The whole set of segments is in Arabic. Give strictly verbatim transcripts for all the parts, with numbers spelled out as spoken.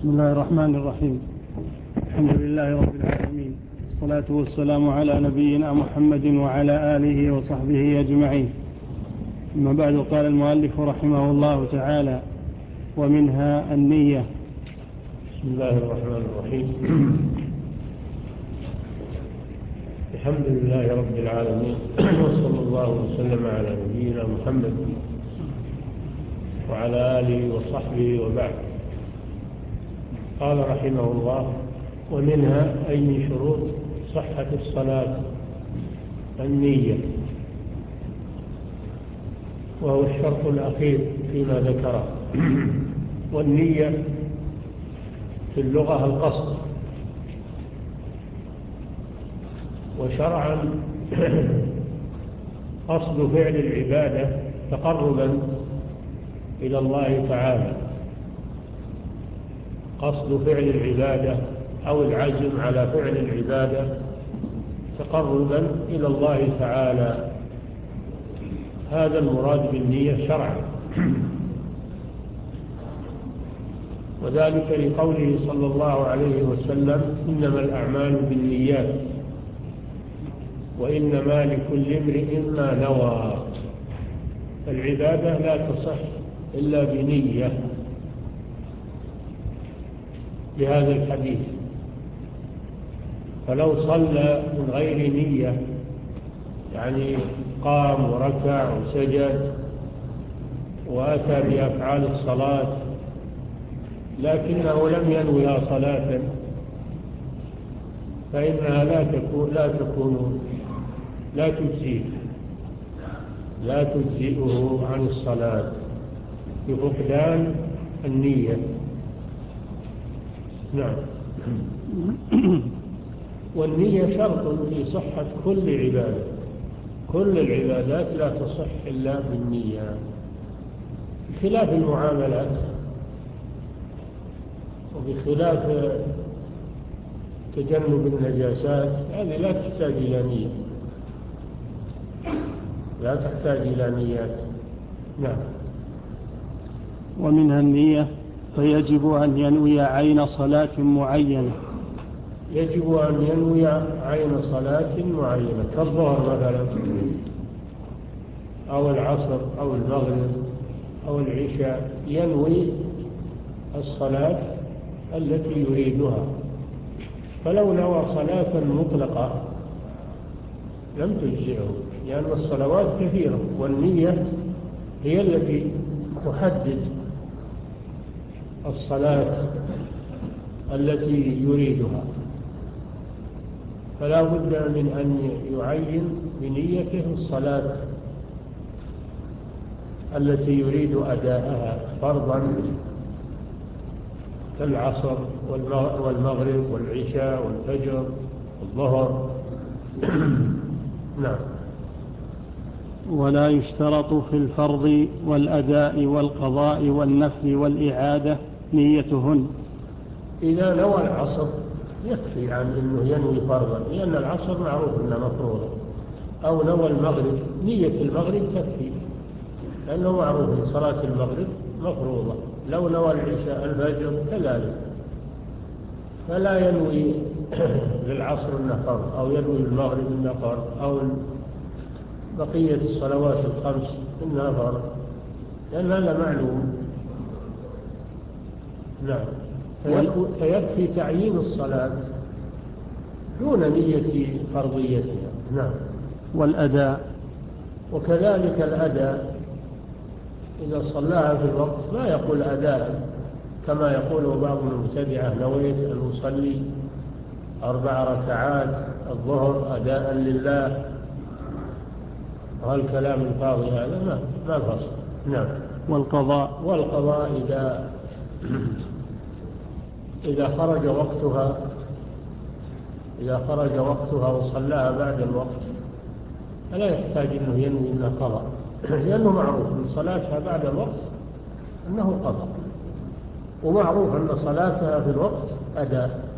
بسم الله الرحمن الرحيم. الحمد لله رب العالمين، الصلاة والسلام على نبينا محمد وعلى آله وصحبه أجمعين. أما بعد، قال المؤلف رحمه الله تعالى: ومنها النية. بسم الله الرحمن الرحيم. الحمد لله رب العالمين، وصلى الله وسلم على نبينا محمد وعلى آله وصحبه وبعد. قال رحمه الله: ومنها أي من شروط صحة الصلاة النية، وهو الشرط الأخير فيما ذكره. والنية في اللغة القصد، وشرعا قصد فعل العبادة تقربا إلى الله تعالى، قصد فعل العبادة أو العزم على فعل العبادة تقربا إلى الله تعالى، هذا المراد بالنية شرعا. وذلك لقوله صلى الله عليه وسلم: إنما الأعمال بالنيات وإنما لكل امرئ ما نوى. العبادة لا تصح إلا بنية، بهذا الحديث. فلو صلى من غير نية، يعني قام وركع وسجد وأتى بأفعال الصلاة لكنه لم ينويها صلاة، فإنها لا تكون لا تكون لا تجزئه لا تجزئه عن الصلاة بفقدان النية. نعم. والنية شرط في صحة كل عبادة، كل العبادات لا تصح إلا بالنية، بخلاف المعاملات وبخلاف تجنب النجاسات، هذه لا تحتاج إلى نية، لا تحتاج إلى نيات. نعم. ومنها النية، فيجب أن ينوي عين صلاة معينة. يجب أن ينوي عين صلاة معينة، كالظهر مثلا أو العصر أو المغرب أو العشاء، ينوي الصلاة التي يريدها. فلو نوى صلاة مطلقة لم تجزئه، لأن الصلوات كثيرة، والنية هي التي تحدد الصلاة التي يريدها. فلا بد من أن يعين بنيته الصلاة التي يريد أداءها فرضا، كالعصر والمغرب والعشاء والفجر والظهر. نعم. ولا يشترط في الفرض والأداء والقضاء والنفل والإعادة نيتهن. إذا نوى العصر يكفي عن أنه ينوي فرضا، لأن العصر معروف أنه مفروض. أو نوى المغرب، نية المغرب تكفي، لأنه معروف أن صلاة المغرب مفروضة. لو نوى العشاء الفجر كذلك، فلا ينوي للعصر أنه فرض، أو ينوي المغرب أنه فرض، أو بقية الصلوات الخمس إنها فرض، لأن هذا معلوم. نعم. فيكفي تعيين الصلاة دون نية فرضيتها. نعم. والأداء، وكذلك الأداء إذا صلاها في الوقت لا يقول أداء كما يقول بعض المبتدعة: نويت أن أصلي أربع ركعات الظهر أداء لله. والكلام الفاضي هذا ما ما الفصل. نعم. والقضاء والقضاء إذا إذا خرج وقتها إذا خرج وقتها وصلاها بعد الوقت فلا يحتاج أنه ينوي إلا قضاء، لأنه معروف من صلاتها بعد الوقت أنه قضاء، ومعروف أن صلاتها في الوقت أداء.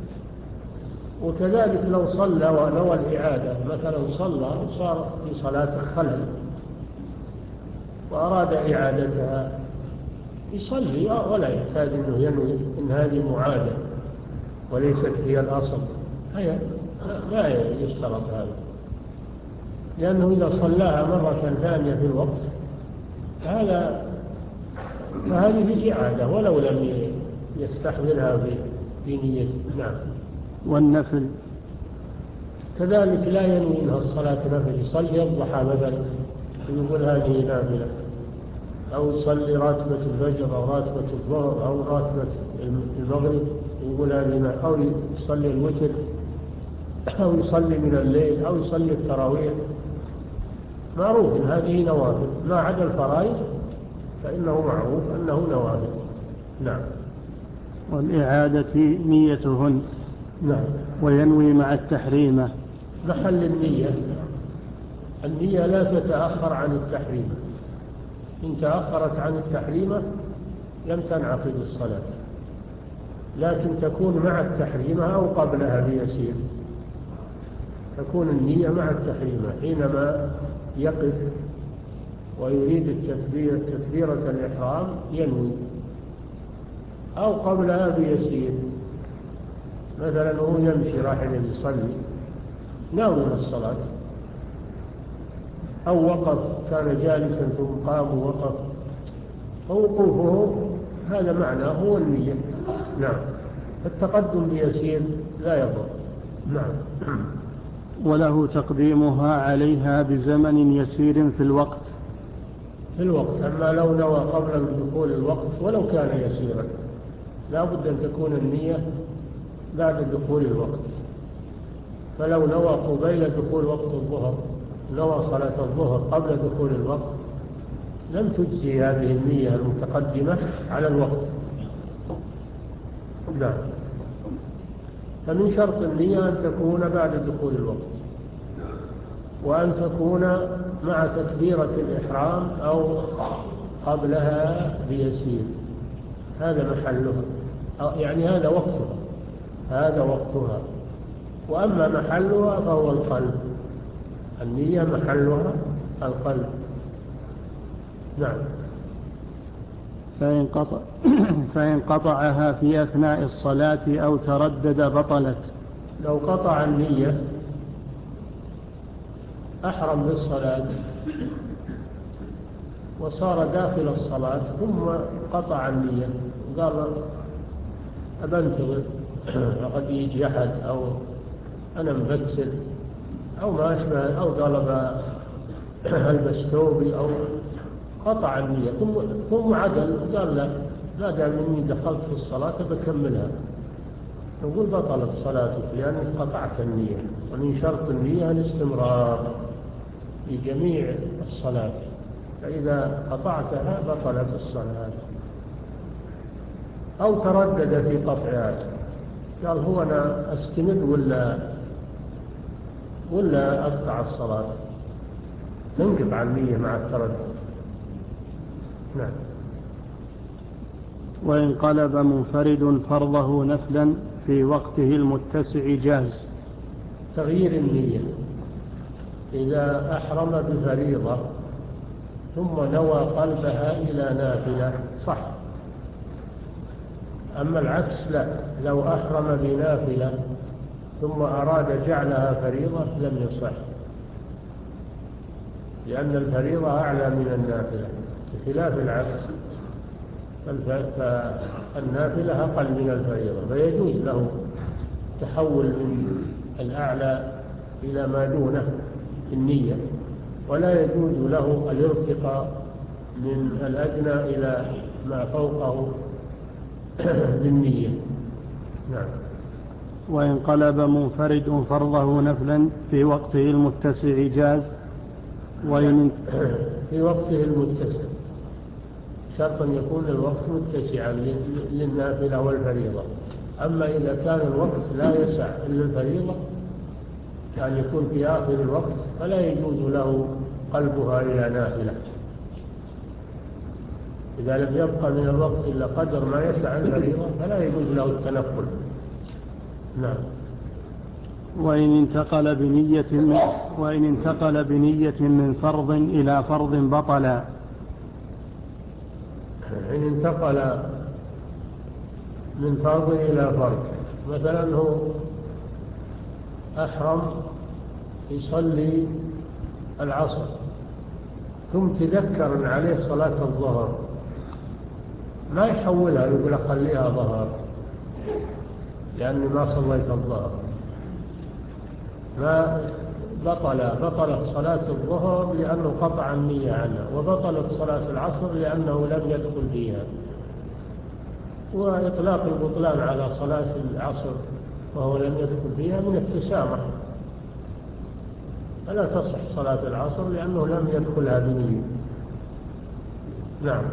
وكذلك لو صلى ونوى الإعادة، مثلا صلى وصار في صلاة خلل وأراد إعادتها يصلي ولا يحتاج أنه ينوي إن هذه معادة وليست هي الأصل، هي لا يشترط هذا، لأنه إذا صلاها مرة ثانية في الوقت هذا فهذه إعادة ولو لم يستحضرها في نيته. نعم. والنفل كذلك لا ينوي إنها الصلاة نفل، يصلي الضحى مثلا يقول هذه نافلة، أو يصلي راتبة الفجر أو راتبة الظهر أو راتبة المغرب يقول هذه نافلة، أو يصلي الوتر أو يصلي من الليل أو يصلي التراويح، معروف إن هذه نوافل، ما عدا الفرائض فإنه معروف أنه نوافل. نعم. والإعادة نيتهن. نعم. وينوي مع التحريمة. محل النية، النية لا تتأخر عن التحريمة، إن تأخرت عن التحريمة لم تنعقد الصلاة، لكن تكون مع التحريمة أو قبلها بيسير، تكون النية مع التحريمة حينما يقف ويريد التكبير تكبيرة الإحرام ينوي، أو قبلها بيسير، مثلا هو يمشي راح يصلي ناوي الصلاة، أو وقف كان جالسا ثم قام ووقف، فوقوفه هذا معناه هو النية. نعم. التقدم بيسير لا يضر. نعم. وله تقديمها عليها بزمن يسير في الوقت. في الوقت، أما لو نوى قبل دخول الوقت ولو كان يسيرا لا بد أن تكون النية بعد دخول الوقت، فلو نوى قبيل دخول وقت الظهر، نوى صلاة الظهر قبل دخول الوقت لم تجزي هذه النية المتقدمة على الوقت. لا، فمن شرط النية أن تكون بعد دخول الوقت، وأن تكون مع تكبيرة الإحرام أو قبلها بيسير، هذا محلها، يعني هذا وقتها، هذا وقتها. وأما محلها فهو القلب، النية محلها القلب. نعم. فإن قطع فإن قطعها في أثناء الصلاة أو تردد بطلت. لو قطع النية أحرم بالصلاة وصار داخل الصلاة ثم قطع النية وقال أبنتظر قد يجي أحد أو أنا مبكسل أو ما أشبه، أو طلب ألبس ثوبي، أو قطع النية ثم ثم عدل وقال لا ما دام إني دخلت في الصلاة بكملها، نقول بطلت صلاتك لأنك قطعت النية، ومن شرط النية الاستمرار في جميع الصلاة، فإذا قطعتها بطلت الصلاة. أو تردد في قطعها، قال هو أنا أستمر ولا ولا أقطع الصلاة، تنقطع عن النية مع التردد. نعم. وإن قلب منفرد فرضه نفلا في وقته المتسع جاز. تغيير النية إذا أحرم بفريضة ثم نوى قلبها إلى نافلة صح، أما العكس لا، لو أحرم بنافلة ثم أراد جعلها فريضة لم يصح، لأن الفريضة أعلى من النافلة بخلاف العكس، فالنافلة أقل من الفريضة، فيجوز له تحول من الأعلى إلى ما دونه في النية، ولا يجوز له الارتقاء من الأدنى إلى ما فوقه بالنية. نعم. وإن قلب منفرد فرضه نفلا في وقته المتسع جاز. وإن في وقته المتسع شرط أن يكون الوقت متسعا للنافلة والفريضة، أما إذا كان الوقت لا يسع إلا الفريضة كان يكون في آخر الوقت فلا يجوز له قلبها إلى نافلة، إذا لم يبقى من الوقت إلا قدر ما يسع الفريضة فلا يجوز له التنقل. نعم. وإن انتقل بنية من وإن انتقل بنية من فرض إلى فرض بطلا. إن انتقل من فرض إلى فرض، مثلا هو أحرم يصلي العصر ثم تذكر أن عليه صلاة الظهر، ما يحولها يقول أخليها ظهر لأني ما صليت الظهر، ما بطل بطلت صلاة الظهر لأنه قطع النية عنها، وبطلت صلاة العصر لأنه لم يدخل فيها. وإطلاق البطلان على صلاة العصر وهو لم يدخل فيها من التسامح، فلا تصح صلاة العصر لأنه لم يدخلها بنية. نعم.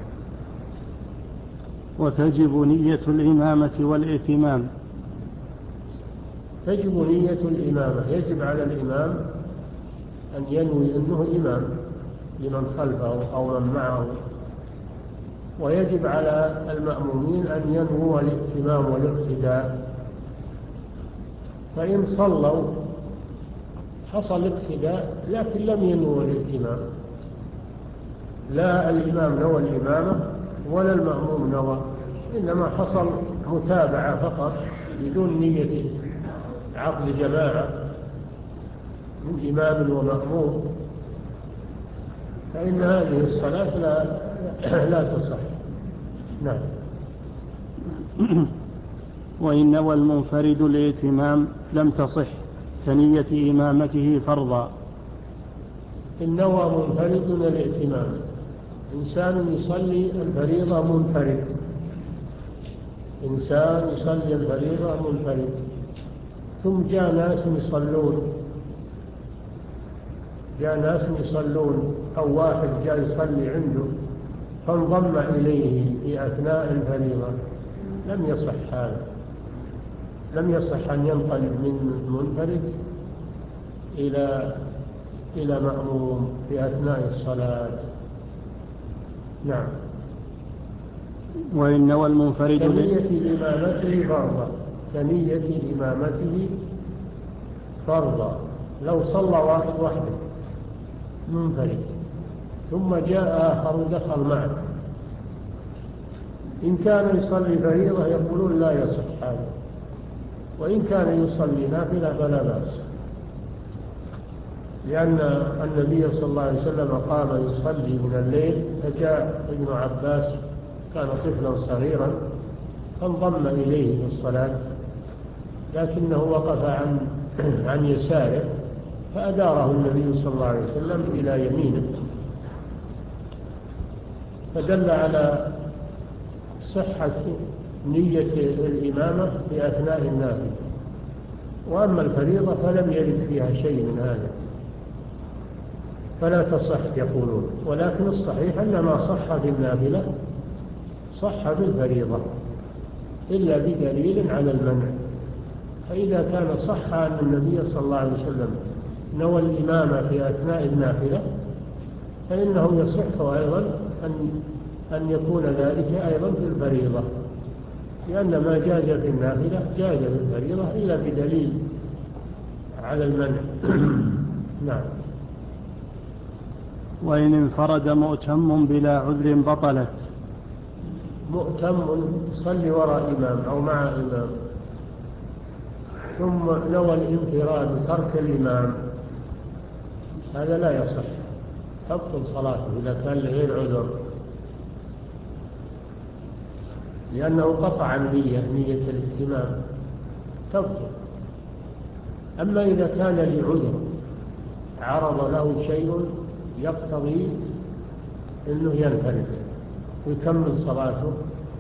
وتجب نية الإمامة والائتمام. تجب نية الإمامة، يجب على الإمام أن ينوي أنه إمام لمن خلفه أو من معه، ويجب على المأمومين أن ينووا الائتمام والاقتداء. فإن صلوا حصل اقتداء لكن لم ينووا الائتمام، لا الإمام نوى الإمامة ولا المأموم نوى، إنما حصل متابعة فقط بدون نية عقد جماعة من إمام ومأموم، فإن هذه الصلاة لا, لا تصح. نعم. وإن نوى المنفرد الائتمام لم تصح كنية إمامته فرضا. إن نوى منفرد الائتمام، إنسان يصلي الفريضة منفرد، إنسان يصلي الفريضة منفرد ثم جاء ناس يصلون جاء ناس يصلون أو واحد جاء يصلي عنده فانضم إليه في أثناء الفريضة، لم يصح هذا، لم يصح أن ينقلب من منفرد إلى إلى مأموم في أثناء الصلاة. نعم. وإن نوى المنفرد كنية إمامته فرضا، كنية إمامته فرضا. لو صلى واحد وحده منفرد ثم جاء آخر ودخل معه، إن كان يصلي فريضة يقولون لا يصح هذا، وإن كان يصلي نافلة فلا بأس، لأن النبي صلى الله عليه وسلم قام يصلي من الليل فجاء ابن عباس كان طفلا صغيرا فانضم إليه في الصلاة، لكنه وقف عن عن يساره فأداره النبي صلى الله عليه وسلم إلى يمينه، فدل على صحة نية الإمامة في أثناء النافلة. وأما الفريضة فلم يرد فيها شيء من هذا فلا تصح يقولون، ولكن الصحيح أن ما صح في النافلة صح في الفريضة إلا بدليل على المنع. فإذا كان صح أن النبي صلى الله عليه وسلم نوى الإمامة في أثناء النافلة فإنه يصح أيضا أن أن يكون ذلك أيضا في الفريضة، لأن ما جاز في النافلة جاز في الفريضة إلا بدليل على المنع. نعم. وإن انفرد مؤتم بلا عذر بطلت. مؤتم صلي وراء إمام أو مع إمام ثم نوى الانفراد ترك الإمام، هذا لا يصح، تبطل صلاته إذا كان لغير عذر، لأنه قطع النية، نية الائتمام تبطل. أما إذا كان لعذر عرض له شيء يقتضي أنه ينفرد ويكمل صلاته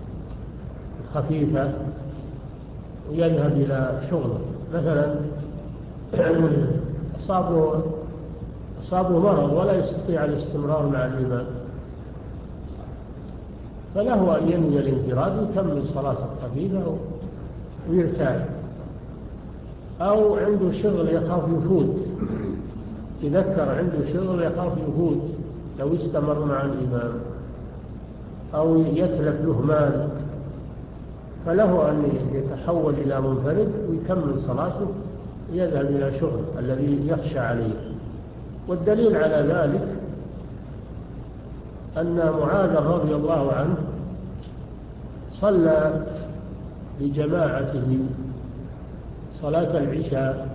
خفيفة ويذهب إلى شغله، مثلا أصابه أصابه مرض ولا يستطيع الاستمرار مع الإمام، فله أن ينوي الانفراد ويكمل صلاته خفيفة ويرتاح. أو عنده شغل يخاف يفوت، تذكر عنده شغل يخاف يفوت لو استمر مع الإمام، أو يتلف له مال، فله أن يتحول إلى منفرد ويكمل صلاته ويذهب إلى شغل الذي يخشى عليه. والدليل على ذلك أن معاذ رضي الله عنه صلى بجماعته صلاة العشاء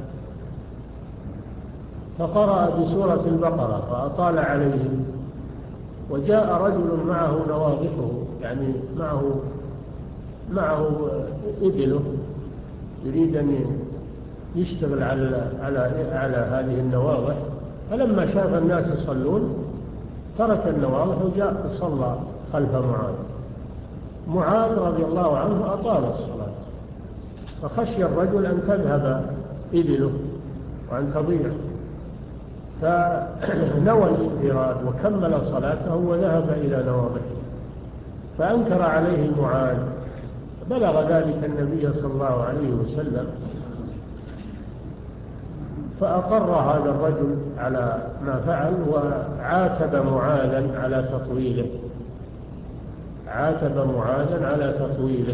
فقرأ بسورة البقرة فأطال عليهم، وجاء رجل معه نواضحه، يعني معه معه إبله يريد أن يشتغل على على على هذه النواضح، فلما شاف الناس يصلون ترك النواضح وجاء وصلى خلف معاذ. معاذ رضي الله عنه أطال الصلاة، فخشي الرجل أن تذهب إبله وأن تضيع، فنوى الانفراد وكمل صلاته وذهب إلى نواضحه، فأنكر عليه معاذ. بلغ ذلك النبي صلى الله عليه وسلم، فأقر هذا الرجل على ما فعل وعاتب معاذا على تطويله عاتب معاذا على تطويله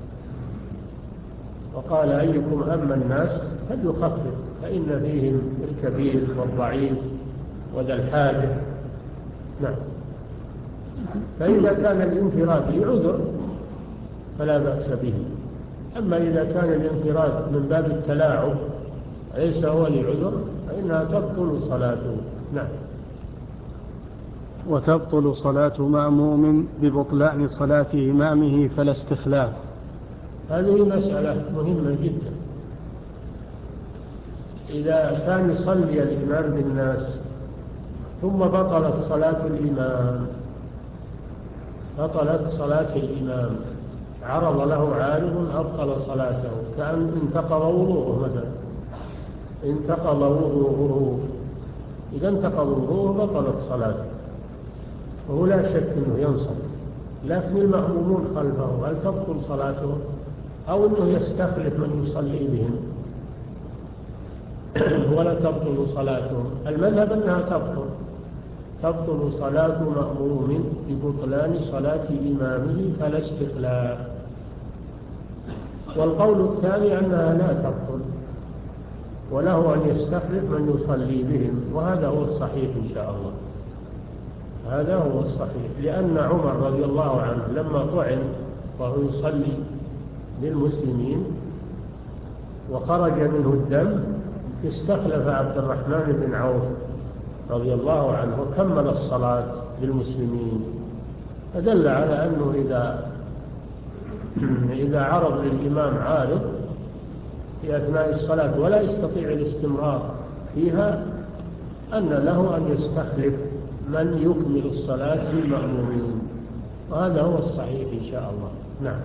وقال: أيكم أما الناس فليخفف فإن فيهم الكبير والضعيف وذا الحاجة. نعم. فإذا كان الانفراد لعذر فلا بأس به، أما إذا كان الانفراد من باب التلاعب ليس هو لعذر فإنها تبطل صلاته. نعم. وتبطل صلاة مأموم ببطلان صلاة إمامه فلا استخلاف. هذه مسألة مهمة جدا. إذا كان يصلي الإمام بالناس ثم بطلت صلاة الإمام بطلت صلاة الإمام عرض له عارض أبطل صلاته، كأن انتقض وضوءه مثلا انتقض وضوءه إذا انتقض وضوءه بطلت صلاته، وهو لا شك أنه ينصب، لكن المأمومون خلفه هل تبطل صلاته أو أنه يستخلف من يصلي بهم ولا تبطل صلاته؟ المذهب أنها تبطل تبطل صلاة مأموم ببطلان صلاة إمامه فلا استخلاف. والقول الثاني أنها لا تبطل وله أن يستخلف من يصلي بهم، وهذا هو الصحيح إن شاء الله. هذا هو الصحيح، لأن عمر رضي الله عنه لما طعن وهو يصلي للمسلمين وخرج منه الدم استخلف عبد الرحمن بن عوف رضي الله عنه وكمل الصلاة للمسلمين، فدل على أنه إذا إذا عرض للإمام عارض في أثناء الصلاة ولا يستطيع الاستمرار فيها أن له أن يستخلف من يكمل الصلاة للمأمومين، وهذا هو الصحيح إن شاء الله. نعم.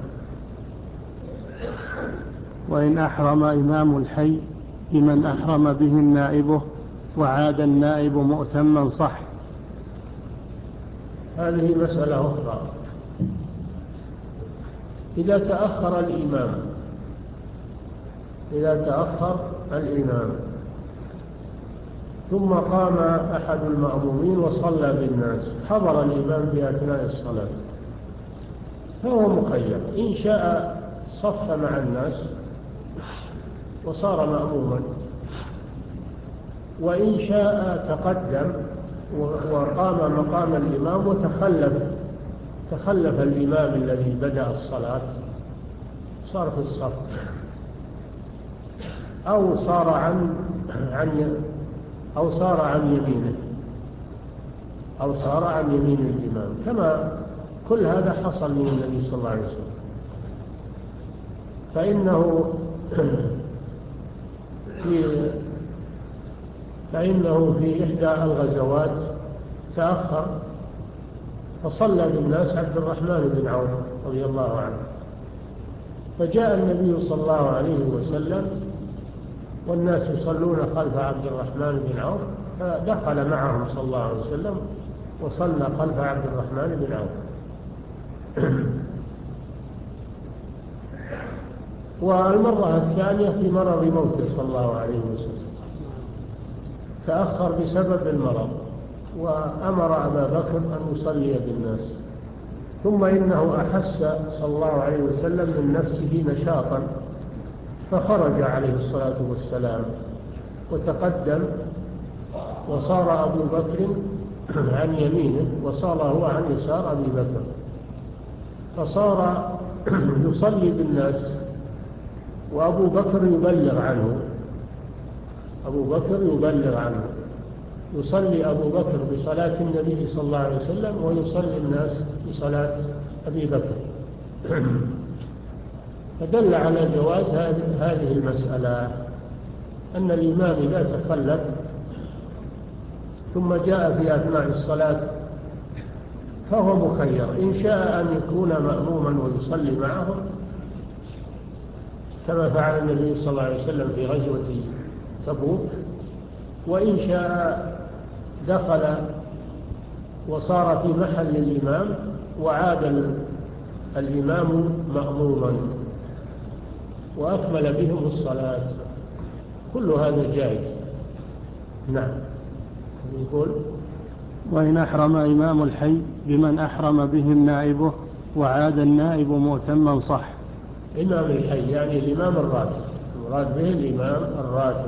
وإن أحرم إمام الحي بمن أحرم به نائبه وعاد النائب مؤتما صح. هذه مسألة أخرى. إذا تأخر الإمام إذا تأخر الإمام ثم قام أحد المأمومين وصلى بالناس، حضر الإمام بأثناء الصلاة، فهو مخير، إن شاء صف مع الناس وصار مأموما، وإن شاء تقدم وقام مقام الإمام وتخلف تخلف الإمام الذي بدأ الصلاة صار في الصف، أو صار عن عن أو صار عن يمينه أو صار عن يمين الإمام، كما كل هذا حصل من النبي صلى الله عليه وسلم. فإنه في فإنه في إحدى الغزوات تأخر فصلى بالناس عبد الرحمن بن عوف رضي الله عنه، فجاء النبي صلى الله عليه وسلم والناس يصلون خلف عبد الرحمن بن عوف، فدخل معهم صلى الله عليه وسلم وصلى خلف عبد الرحمن بن عوف. والمرة الثانية في مرض موته صلى الله عليه وسلم، تأخر بسبب المرض وأمر أبا بكر أن يصلي بالناس، ثم إنه أحس صلى الله عليه وسلم من نفسه نشاطا فخرج عليه الصلاة والسلام وتقدم، وصار أبو بكر عن يمينه وصار هو عن يسار أبي بكر، فصار يصلي بالناس وأبو بكر يبلغ عنه أبو بكر يبلغ عنه يصلي أبو بكر بصلاة النبي صلى الله عليه وسلم ويصلي الناس بصلاة أبي بكر. فدل على جواز هذه المسألة، أن الإمام إذا تخلف ثم جاء في أثناء الصلاة فهو مخير، إن شاء أن يكون مأموما ويصلي معهم كما فعل النبي صلى الله عليه وسلم في غزوة تبوك، وإن شاء دخل وصار في محل الإمام وعاد الإمام مأموما وأكمل بهم الصلاة، كل هذا جائز. نعم. يقول وإن أحرم إمام الحي بمن أحرم بهم نائبه وعاد النائب مؤتما صح. إمام الحي يعني الإمام الراتب، المراد به الإمام الراتب،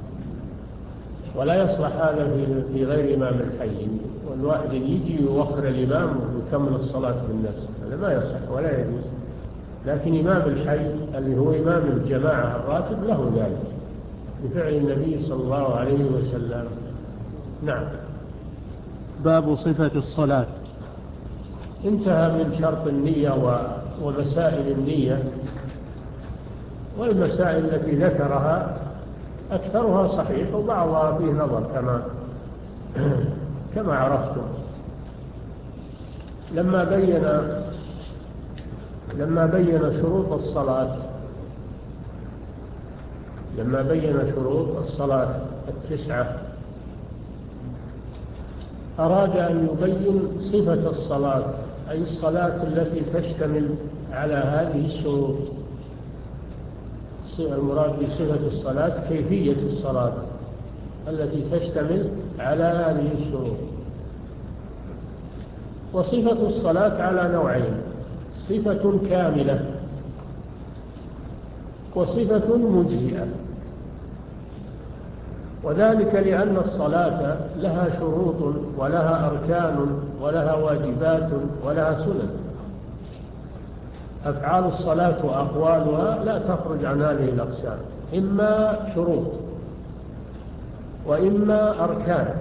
ولا يصلح هذا في غير إمام الحي، والواحد يجي يوخر الإمام ويكمل الصلاة بالناس، هذا ما يصح ولا يجوز. لكن إمام الحي اللي هو إمام الجماعة الراتب له ذلك بفعل النبي صلى الله عليه وسلم. نعم. باب صفة الصلاة. انتهى من شرط النية ومسائل النية، والمسائل التي ذكرها أكثرها صحيح وبعضها فيه نظر كما كما عرفتم. لما بين لما بين شروط الصلاة لما بين شروط الصلاة التسعة أراد أن يبين صفة الصلاة، أي الصلاة التي تشتمل على هذه الشروط. المراد بصفة الصلاة كيفية الصلاة التي تشتمل على هذه الشروط. وصفة الصلاة على نوعين: صفة كاملة وصفة مجزئة، وذلك لأن الصلاة لها شروط ولها أركان ولها واجبات ولها سنن. أفعال الصلاة وأقوالها لا تخرج عن هذه الأقسام، إما شروط وإما أركان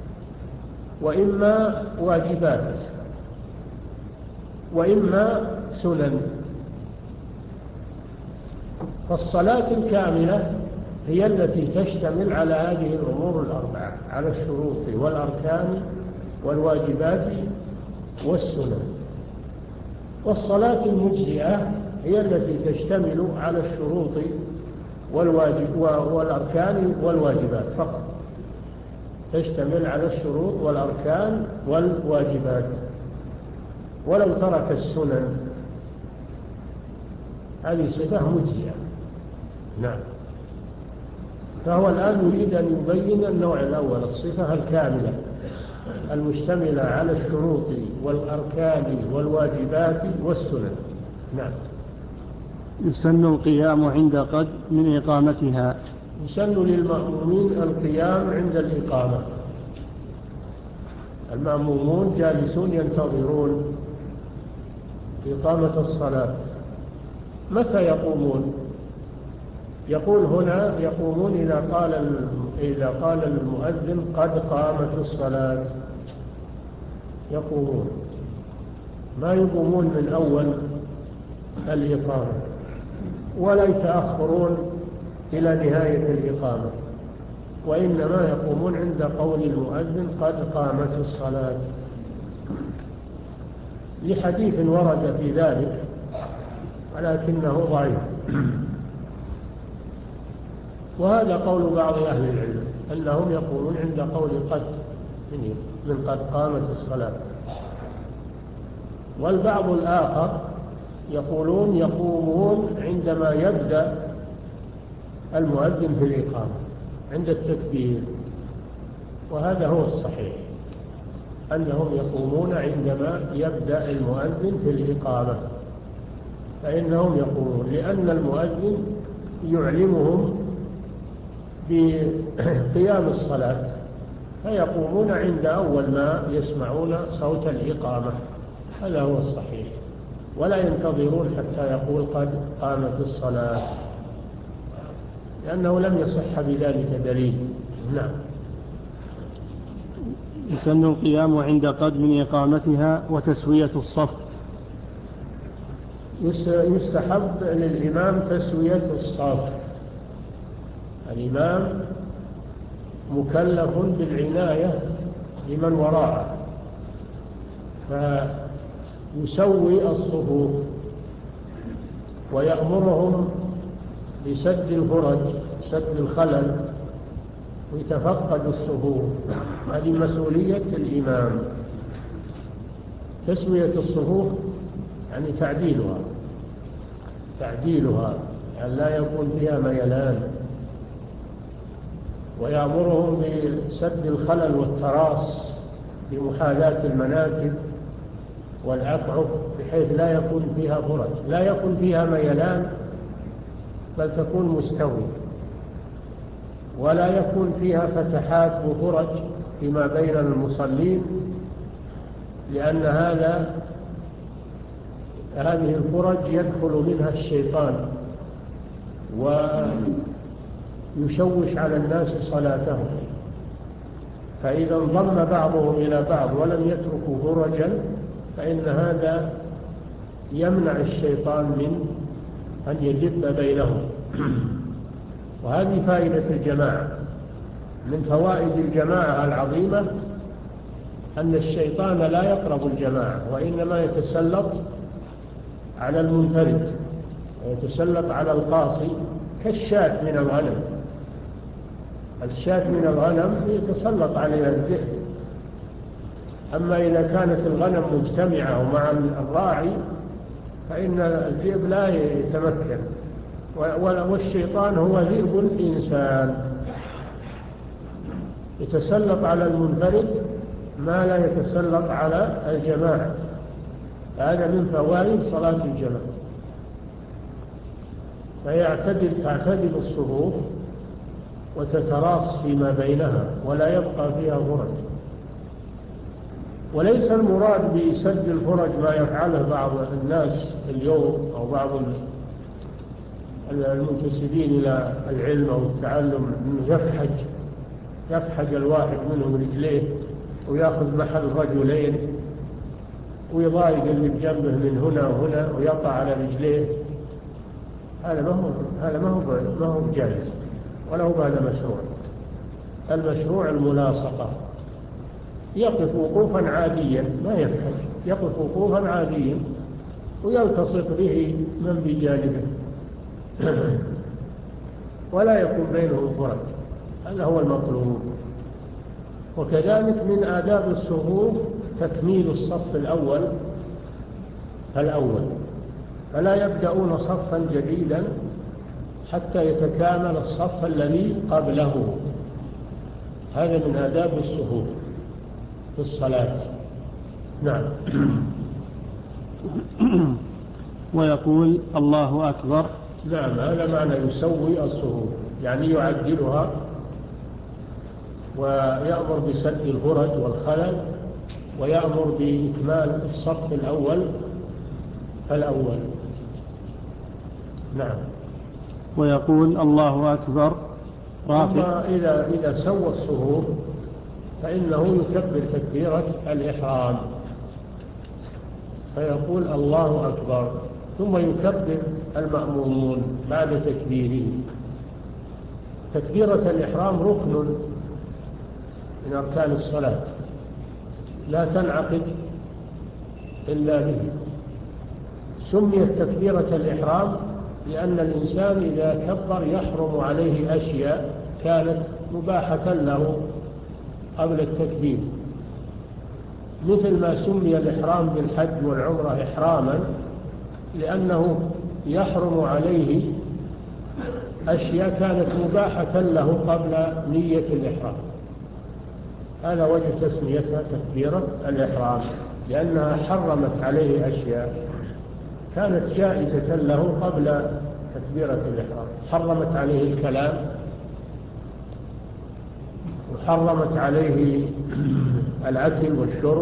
وإما واجبات وإما سنن. فالصلاة الكاملة هي التي تشتمل على هذه الأمور الأربعة، على الشروط والأركان والواجبات والسنن. والصلاة المجزئة هي التي تشتمل على الشروط والواجب والأركان والواجبات فقط، تشتمل على الشروط والأركان والواجبات، ولو ترك السنن. هذه صفة مجزئة. نعم. فهو الآن يريد أن يبين النوع الأول، الصفة الكاملة المشتملة على الشروط والأركان والواجبات والسنن. نعم. يسن القيام عند قد من إقامتها. يسن للمأمومين القيام عند الإقامة. المأمومون جالسون ينتظرون إقامة الصلاة. متى يقومون؟ يقول هنا يقومون إذا قال إذا قال المؤذن قد قامت الصلاة، يقومون، ما يقومون من أول الإقامة، ولا يتأخرون إلى نهاية الإقامة، وإنما يقومون عند قول المؤذن قد قامت الصلاة، لحديث ورد في ذلك ولكنه ضعيف. وهذا قول بعض أهل العلم أنهم يقولون عند قول قد من قد قامت الصلاة. والبعض الآخر يقولون يقومون عندما يبدأ المؤذن في الإقامة عند التكبير، وهذا هو الصحيح، أنهم يقومون عندما يبدأ المؤذن في الإقامة، فإنهم يقومون لأن المؤذن يعلمهم بقيام الصلاة فيقومون عند أول ما يسمعون صوت الإقامة، هذا هو الصحيح، ولا ينتظرون حتى يقول قد قامت الصلاة، لأنه لم يصح بذلك دليل. نعم. يسن القيام عند قدم إقامتها وتسوية الصف. يستحب للإمام تسوية الصف. الإمام مكلف بالعناية لمن وراءه، فيسوي الصفوف ويأمرهم بسد الفرج، سد الخلل، ويتفقد الصفوف. هذه مسؤولية الإمام. تسوية الصفوف يعني تعديلها تعديلها يعني لا يكون فيها ميلان، ويأمرهم بسد الخلل والتراص بمحاذاة المناكب والأكعب، بحيث لا يكون فيها فرج، لا يكون فيها ميلان، بل تكون مستوي، ولا يكون فيها فتحات وفرج فيما بين المصلين، لأن هذا هذه الفرج يدخل منها الشيطان ويشوش على الناس صلاتهم. فإذا انضم بعضهم إلى بعض ولم يتركوا فرجا، فإن هذا يمنع الشيطان من أن يجب بينهم. وهذه فائدة الجماعة. من فوائد الجماعة العظيمة أن الشيطان لا يقرب الجماعة، وإنما يتسلط على المنفرد ويتسلط على القاصي كالشاة من الغنم. الشاة من الغنم يتسلط عليها الذئب، أما إذا كانت الغنم مجتمعة مع الراعي فإن الذئب لا يتمكن. والشيطان هو ذئب الإنسان، يتسلط على المنفرد ما لا يتسلط على الجماعة. هذا من فوائد صلاة الجماعة. فيعتدل تعتدل الصفوف وتتراص فيما بينها ولا يبقى فيها فرج. وليس المراد بسد الفرج ما يفعله بعض الناس اليوم أو بعض المنتسبين إلى العلم أو التعلم، أنه يفحج يفحج الواحد منهم رجليه ويأخذ محل رجلين ويضايق اللي بجنبه من هنا وهنا ويقع على رجليه. هذا ما هو هذا ما هو ما هو جائز ولا هو هذا مشروع. المشروع الملاصقة، يقف وقوفا عاديا ما يفحج، يقف وقوفا عاديا ويلتصق به من بجانبه ولا يكون بينهم فرج. هذا هو المطلوب. وكذلك من آداب الصفوف تكميل الصف الأول الأول فلا يبدأون صفا جديدا حتى يتكامل الصف الذي قبله. هذا من آداب الصفوف في الصلاة. نعم. ويقول الله أكبر. نعم، هذا معنى يسوي الصفوف، يعني يعدلها ويأمر بسد الفرج والخلل، ويأمر بإكمال الصف الأول فالأول. نعم. ويقول الله أكبر رافع. إذا, إذا سوى الصفوف فإنه يكبر تكبيرة الإحرام، فيقول الله أكبر، ثم يكبر المأمومون بعد تكبيره. تكبيرة الإحرام ركن من أركان الصلاة لا تنعقد إلا به. سميت تكبيرة الإحرام لأن الإنسان إذا كبر يحرم عليه أشياء كانت مباحة له قبل التكبير، مثل ما سمي الإحرام بالحج والعمرة إحراما لأنه يحرم عليه أشياء كانت مباحة له قبل نية الإحرام. هذا وجه تسميتها تكبيرة الإحرام، لأنها حرمت عليه أشياء كانت جائزة له قبل تكبيرة الإحرام. حرمت عليه الكلام، وحرمت عليه الأكل والشرب،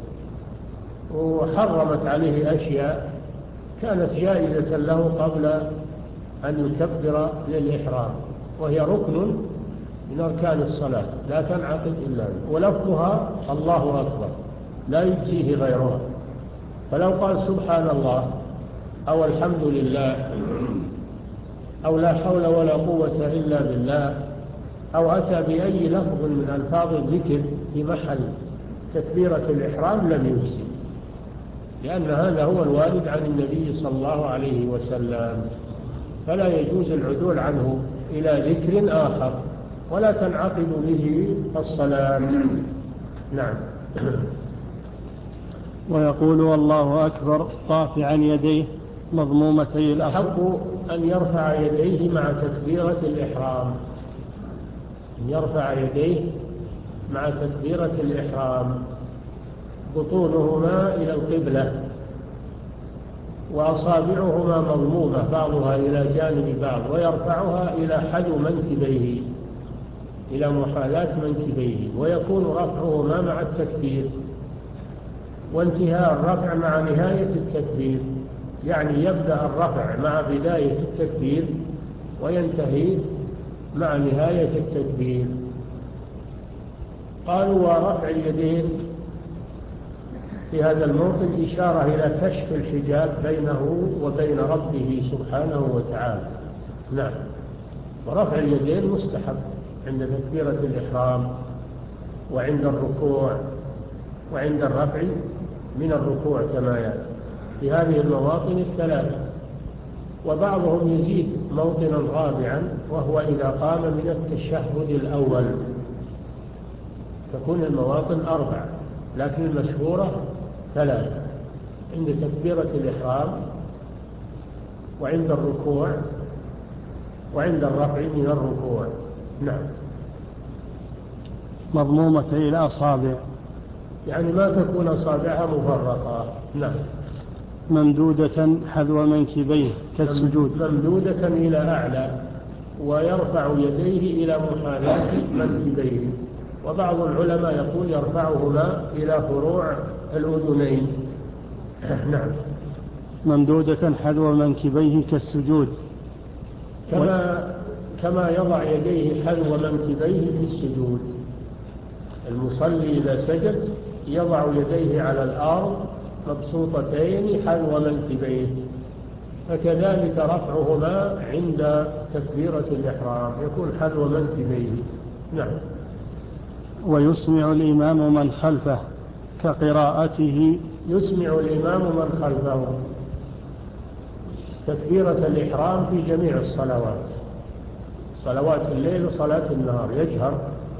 وحرمت عليه أشياء كانت جائزة له قبل أن يكبر للإحرام، وهي ركن من أركان الصلاة لا تنعقد إلا به، ولفظها الله أكبر لا يجزيه غيرها. فلو قال سبحان الله أو الحمد لله أو لا حول ولا قوة إلا بالله أو أتى بأي لفظ من ألفاظ الذكر في محل تكبيرة الإحرام لم يجزي، لأن هذا هو الوارد عن النبي صلى الله عليه وسلم، فلا يجوز العدول عنه إلى ذكر آخر ولا تنعقد به الصلاة. نعم. ويقول والله أكبر رافعا يديه مضمومتي الأصل. حق أن يرفع يديه مع تكبيرة الإحرام، أن يرفع يديه مع تكبيرة الإحرام بطونهما إلى القبلة وأصابعهما مضمومة بعضها إلى جانب بعض، ويرفعها إلى حذو منكبيه إلى محاذاة منكبيه، ويكون رفعهما مع التكبير وانتهاء الرفع مع نهاية التكبير، يعني يبدأ الرفع مع بداية التكبير وينتهي مع نهاية التكبير. قالوا ورفع اليدين في هذا الموطن إشارة إلى كشف الحجاب بينه وبين ربه سبحانه وتعالى. نعم. ورفع اليدين مستحب عند تكبيرة الإحرام وعند الركوع وعند الرفع من الركوع كما يأتي في هذه المواطن الثلاثة. وبعضهم يزيد موطنا رابعا وهو إذا قام من التشهد الأول، تكون المواطن أربع، لكن المشهورة ثلاثة: عند تكبيرة الإحرام وعند الركوع وعند الرفع من الركوع. نعم. مضمومتي الأصابع، يعني ما تكون أصابعها مفرقة. نعم. ممدودة حذو منكبيه كالسجود، ممدودة إلى أعلى، ويرفع يديه إلى محاذاة منكبيه، وبعض العلماء يقول يرفعهما إلى فروع الأذنين. نعم. ممدودة حذو منكبيه كالسجود، كما كما يضع يديه حذو منكبيه في السجود. المصلي إذا سجد يضع يديه على الأرض مبسوطتين حذو منكبيه، فكذلك رفعهما عند تكبيرة الإحرام يكون حذو منكبيه. نعم. ويسمع الإمام من خلفه كقراءته. يسمع الإمام من خلفه تكبيرة الإحرام في جميع الصلوات، صلوات الليل وصلاة النهار، يجهر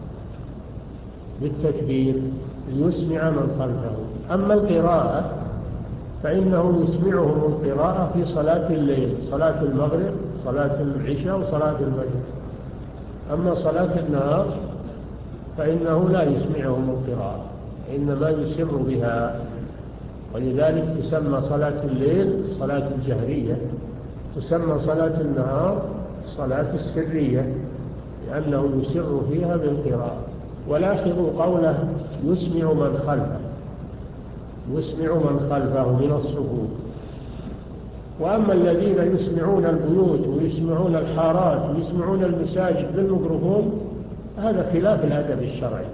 بالتكبير ليسمع من خلفه. أما القراءة فإنه يسمعهم القراءة في صلاة الليل، صلاة المغرب، صلاة العشاء وصلاة الفجر. أما صلاة النهار فإنه لا يسمعهم القراءة، إنما يسر بها، ولذلك تسمى صلاة الليل صلاة الجهرية، تسمى صلاة النهار الصلاة السرية، لأنه يسر فيها بالقراءة. ولاحظوا قوله يسمع من خلفه، يسمع من خلفه من الصفوف. وأما الذين يسمعون البيوت ويسمعون الحارات ويسمعون المساجد بالميكروفون هذا خلاف الأدب الشرعي،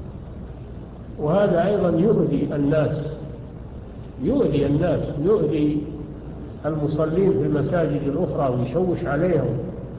وهذا أيضا يؤذي الناس، يؤذي الناس يؤذي المصلين في المساجد الأخرى ويشوش عليهم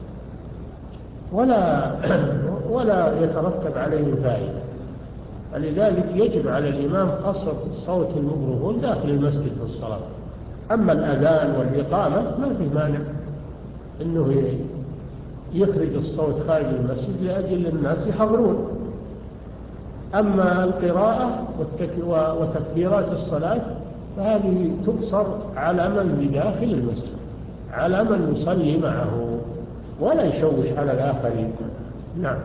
ولا ولا يترتب عليه فائدة. فلذلك يجب على الإمام قصر صوت الميكروفون داخل المسجد في الصلاة. أما الأذان والإقامة ما في مانع أنه يخرج الصوت خارج المسجد لأجل الناس يحضرون. أما القراءة وتكبيرات الصلاة فهذه تقصر على من بداخل المسجد، على من يصلي معه، ولا يشوش على الآخرين. نعم.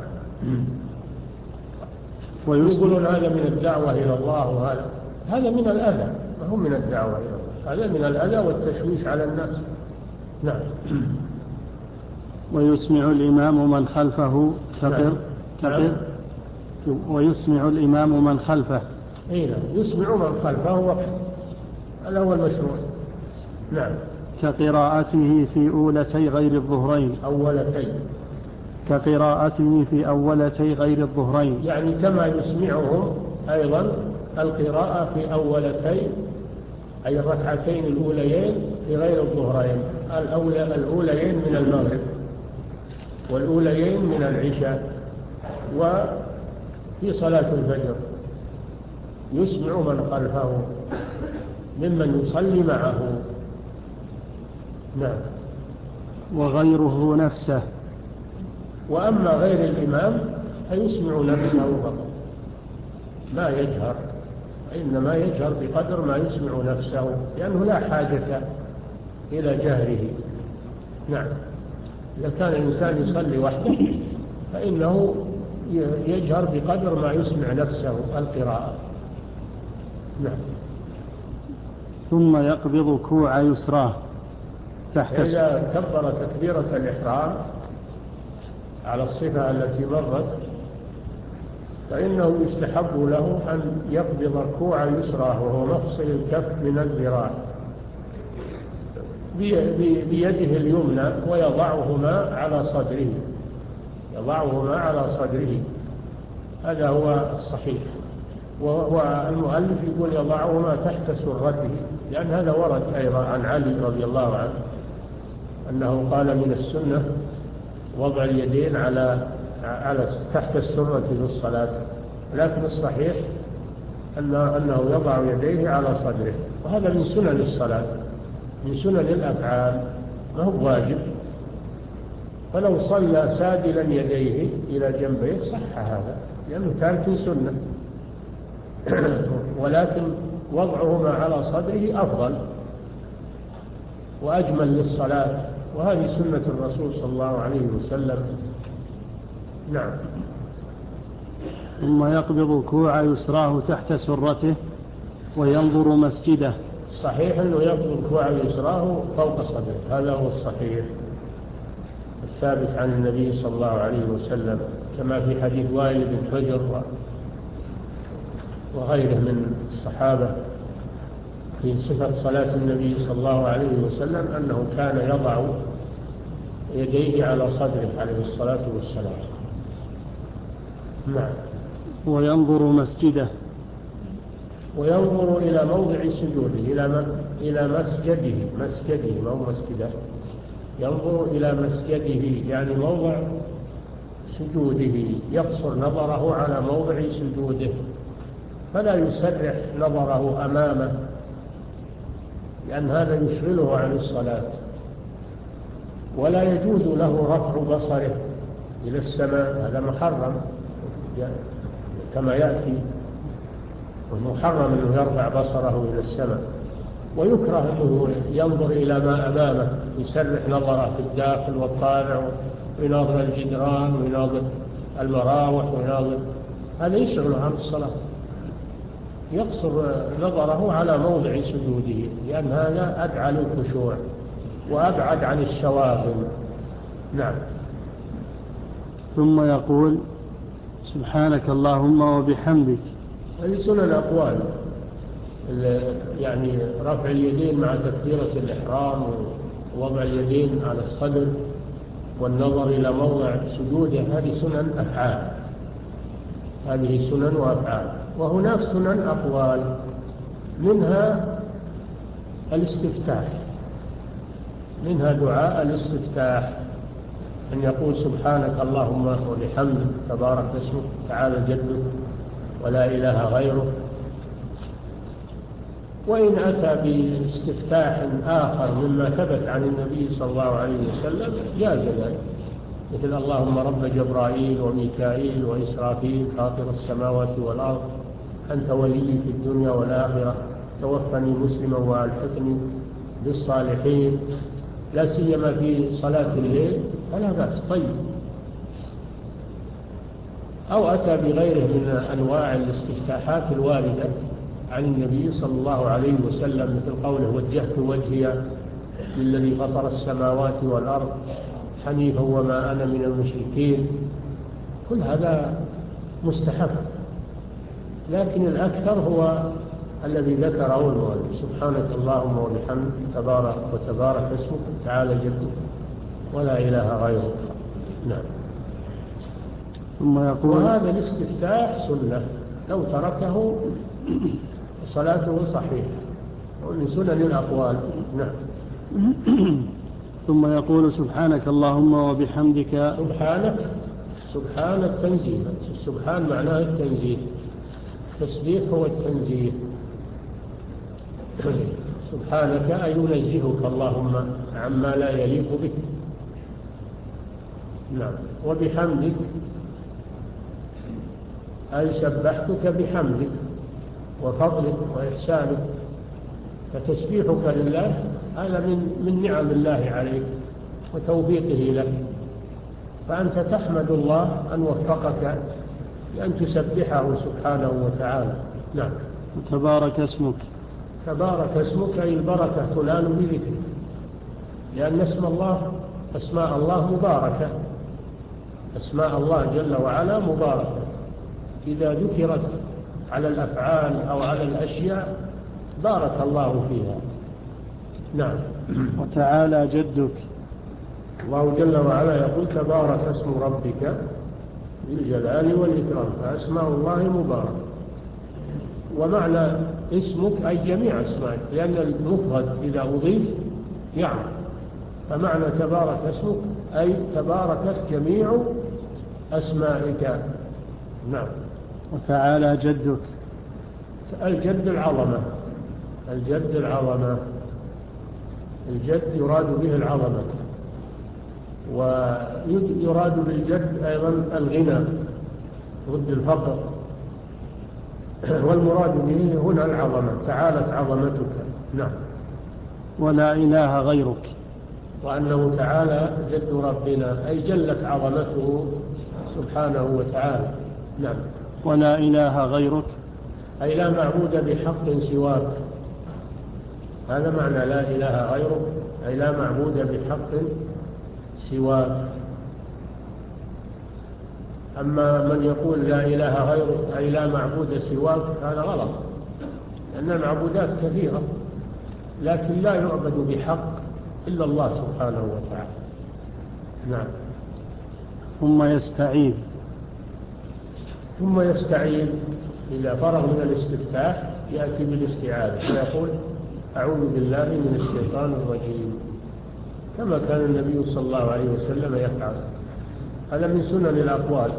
ويقولون هذا من الدعوة إلى الله، وهذا هذا من الأذى، ما هو من الدعوة إلى الله، هذا من الأذى والتشويش على الناس. نعم. ويسمع الإمام من خلفه كقر... نعم. كقر... ويسمع الإمام من خلفه. إيه نعم، يسمع من خلفه وقت، هذا هو المشروع. نعم. كقراءته في أولتي غير الظهرين. أولتي كقراءته في أولتي غير الظهرين، يعني كما يسمعهم أيضا القراءة في أولتي، أي الركعتين الأوليين في غير الظهرين، الأولى الأوليين من المغرب والأوليين من العشاء وفي صلاة الفجر، يسمع من خلفه ممن يصلي معه. نعم. وغيره نفسه. وأما غير الإمام فيسمع نفسه فقط، ما يجهر، إنما يجهر بقدر ما يسمع نفسه، لأنه لا حاجة إلى جهره. نعم. إذا كان الإنسان يصلي وحده فإنه يجهر بقدر ما يسمع نفسه القراءة. نعم. ثم يقبض كوع يسراه تحت. إذا كبر تكبيرة الإحرام على الصفة التي مرت فإنه يستحب له أن يقبض كوع يسراه، وهو مفصل الكف من الذراع، بيده اليمنى ويضعهما على صدره، يضعهما على صدره، هذا هو الصحيح. والمؤلف يقول يضعهما تحت سرته، لأن هذا ورد أيضا عن علي رضي الله عنه أنه قال من السنة وضع اليدين على على تحت السرة في الصلاة، لكن الصحيح أنه يضع يديه على صدره، وهذا من سنن الصلاة، من سنن الأفعال، ما هو واجب. فلو صلى سادلا يديه إلى جنبيه صح هذا، لأنه كان في سنة، ولكن وضعهما على صدره أفضل وأجمل للصلاة، وهذه سنة الرسول صلى الله عليه وسلم. نعم. ثم يقبض كوع يسراه تحت سرته وينظر مسجده. صحيح أنه يقبض كوع يسراه فوق صدره، هذا هو الصحيح الثابت عن النبي صلى الله عليه وسلم، كما في حديث وائل بن حجر وغيره من الصحابة في صفة صلاة النبي صلى الله عليه وسلم أنه كان يضع يديه على صدره عليه الصلاة والسلام. نعم. وينظر مسجده، وينظر إلى موضع سجوده، إلى إلى مسجده، مسجده ما هو مسجده، ينظر إلى مسجده يعني موضع سجوده، يقصر نظره على موضع سجوده، فلا يسرح نظره أمامه، لأن هذا يشغله عن الصلاة. ولا يجوز له رفع بصره إلى السماء، هذا محرم كما يأتي، ومحرم أنه يرفع بصره إلى السماء. ويكره أنه ينظر إلى ما أمامه، يسرح نظره في الداخل والطالع، ويناظر الجدران ويناظر المراوح ويناظر، هذا يشغله عن الصلاة. يقصر نظره على موضع سجوده، لأن هذا أدعى للخشوع وأبعد عن الشواغل. نعم. ثم يقول سبحانك اللهم وبحمدك. هذه سنن أقوال، يعني رفع اليدين مع تكبيرة الإحرام ووضع اليدين على الصدر والنظر إلى موضع سجوده، هذه سنن أفعال، هذه سنن وأفعال. وهناك سنن أقوال، منها الاستفتاح، منها دعاء الاستفتاح، أن يقول سبحانك اللهم وبحمدك تبارك اسمك تعالى جدك ولا إله غيرك. وإن أتى باستفتاح آخر مما ثبت عن النبي صلى الله عليه وسلم جاز ذلك، مثل اللهم رب جبرائيل وميكائيل وإسرافيل فاطر السماوات والأرض أنت ولي في الدنيا والآخرة توفني مسلما وألحقني بالصالحين، لا سيما في صلاة الليل فلا بأس. طيب. أو أتى بغيره من أنواع الاستفتاحات الواردة عن النبي صلى الله عليه وسلم، مثل قوله وجهت وجهي للذي فطر السماوات والأرض حنيفا وما أنا من المشركين. كل هذا مستحب، لكن الأكثر هو الذي ذكره المؤلف: سبحانك اللهم وبحمدك تبارك وتبارك اسمك تعالى جدك ولا إله غيرك. نعم. ثم يقول: وهذا الاستفتاح سنة، لو تركه صلاته صحيحة، ومن سنن الأقوال. نعم. ثم يقول: سبحانك اللهم وبحمدك. سبحانك، سبحان التنزيه، سبحان معناه التنزيه، التسبيح هو التنزيه. سبحانك أي ينزهك اللهم عما لا يليق بك. نعم. وبحمدك أي سبحتك بحمدك وفضلك وإحسانك، فتسبيحك لله هذا من من نعم الله عليك وتوفيقه لك، فأنت تحمد الله أن وفقك لأن تسبحه سبحانه وتعالى. نعم. تبارك اسمك. تبارك اسمك أي البركة تنال بذكرك، لأن اسم الله أسماء الله مباركة، أسماء الله جل وعلا مباركة، إذا ذكرت على الأفعال أو على الأشياء بارك الله فيها. نعم. وتعالى جدك. الله جل وعلا يقول: تبارك اسم ربك بالجلال والإكرام، فأسماء الله مبارك. ومعنى اسمك أي جميع أسمائك، لأن المفرد إذا أضيف يعني، فمعنى تبارك اسمك أي تباركت جميع أسمائك. نعم. وتعالى جدك. الجد العظمة، الجد العظمة، الجد يراد به العظمة، ويراد بالجد أيضا الغنى ضد الفقر، والمراد به هنا العظمة، تعالت عظمتك. نعم. ولا إله غيرك. وأنه تعالى جد ربنا أي جلت عظمته سبحانه وتعالى. نعم. ولا إله غيرك أي لا معبود بحق سواك، هذا معنى لا إله غيرك، أي لا معبود بحق سواك. أما من يقول لا إله غيرك أي لا معبود سواك، هذا غلط، لأن المعبودات كثيرة، لكن لا يعبد بحق إلا الله سبحانه وتعالى. نعم. ثم يستعيذ. ثم يستعيذ إذا فرغ من الاستفتاح يأتي بالاستعاذة فيقول: أعوذ بالله من الشيطان الرجيم، كما كان النبي صلى الله عليه وسلم يفعل. هذا من سنن الأقوال،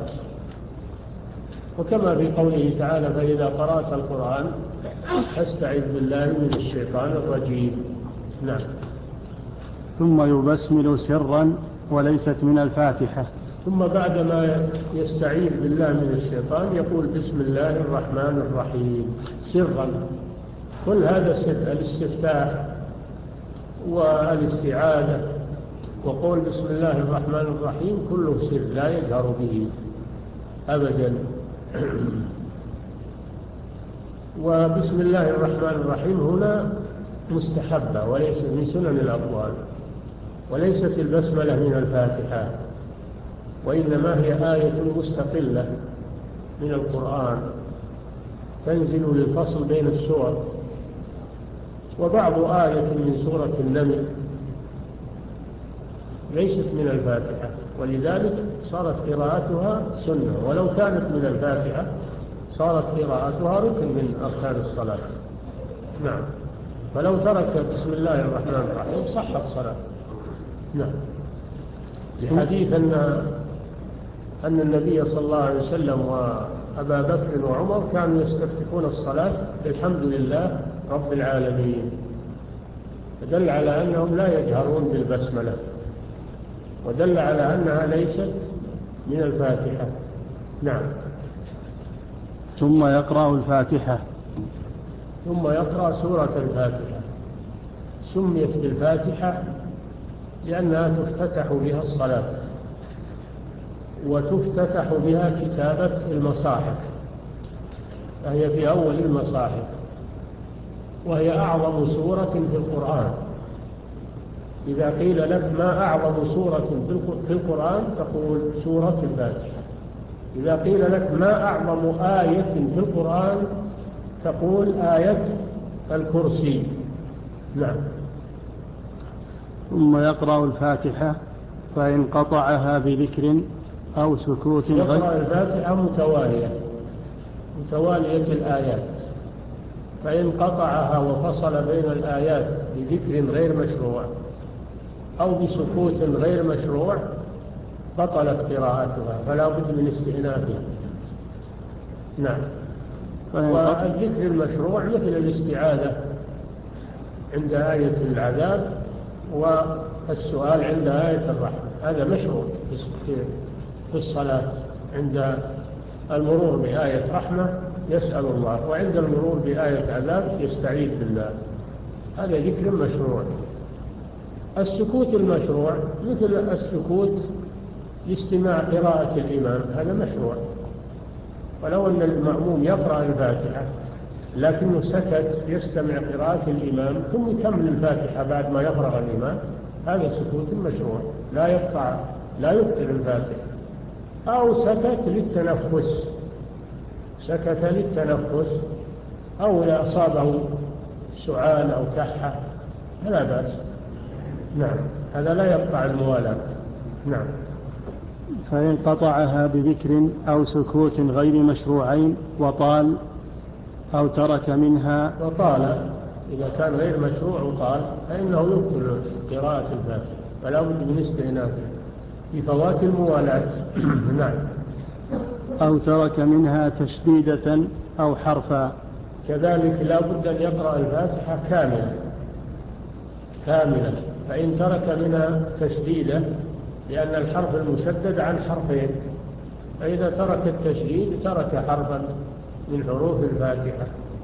وكما في قوله تعالى: فإذا قرأت القرآن فاستعذ بالله من الشيطان الرجيم. نعم. ثم يبسمل سرا وليست من الفاتحة. ثم بعدما يستعيذ بالله من الشيطان يقول: بسم الله الرحمن الرحيم سرا. كل هذا سر، الاستفتاح والاستعاذة وقول بسم الله الرحمن الرحيم كله سر لا يجهر به أبدا. وبسم الله الرحمن الرحيم هنا مستحبة وليست من سنن الأقوال، وليست البسملة من الفاتحة، وإنما هي آية مستقلة من القرآن تنزل للفصل بين السور، وبعض آية من سورة النمل ليست من الفاتحة، ولذلك صارت قراءتها سنة، ولو كانت من الفاتحة صارت قراءتها ركن من أركان الصلاة. نعم. فلو ترك بسم الله الرحمن الرحيم صحت صلاة. نعم. لحديث أن أن النبي صلى الله عليه وسلم وأبا بكر وعمر كانوا يستفتحون الصلاة بالحمد لله رب العالمين، فدل على أنهم لا يجهرون بالبسملة، ودل على أنها ليست من الفاتحة. نعم. ثم يقرأ الفاتحة. ثم يقرأ سورة الفاتحة. سميت بالفاتحة لأنها تفتتح بها الصلاة، وتفتتح بها كتابة المصاحف، فهي في أول المصاحف، وهي أعظم سورة في القرآن. إذا قيل لك ما أعظم سورة في القرآن تقول سورة الفاتحة، إذا قيل لك ما أعظم آية في القرآن تقول آية الكرسي. نعم. ثم يقرأ الفاتحة فإن قطعها بذكر أو سكوت غير يقرأ الفاتحة متوالية متوالية الآيات، فإن قطعها وفصل بين الآيات بذكر غير مشروع أو بسكوت غير مشروع بطلت قراءتها، فلا بد من استئنافها. نعم. والذكر المشروع مثل الاستعاذة عند آية العذاب والسؤال عند آية الرحمة، هذا مشروع في الصلاة. عند المرور بآية رحمة يسأل الله، وعند المرور بآية عذاب يستعيذ بالله، هذا ذكر مشروع. السكوت المشروع مثل السكوت لاستماع قراءة الإمام، هذا مشروع. ولو أن المأموم يقرأ الفاتحة لكنه سكت يستمع قراءة الإمام ثم يكمل الفاتحة بعد ما يفرغ الإمام، هذا سكوت مشروع لا يقطع لا يبطل الفاتحة. أو سكت للتنفس سكت للتنفس أو إذا أصابه سعال أو كحة فلا بأس. نعم، هذا لا يقطع الموالاة. نعم. فإن قطعها بذكر أو سكوت غير مشروعين وطال أو ترك منها وطال، إذا كان غير مشروع وطال فإنه يبطل قراءة الفاتحة، فلا بد من استئنافه بفوات الموالاة. نعم. أو ترك منها تشديدة أو حرفا، كذلك لا بد أن يقرأ الفاتحة كاملة كاملة فإن ترك منها تشديدة، لأن الحرف المشدد عن حرفين، فإذا ترك التشديد ترك حرفا من حروف الفاتحة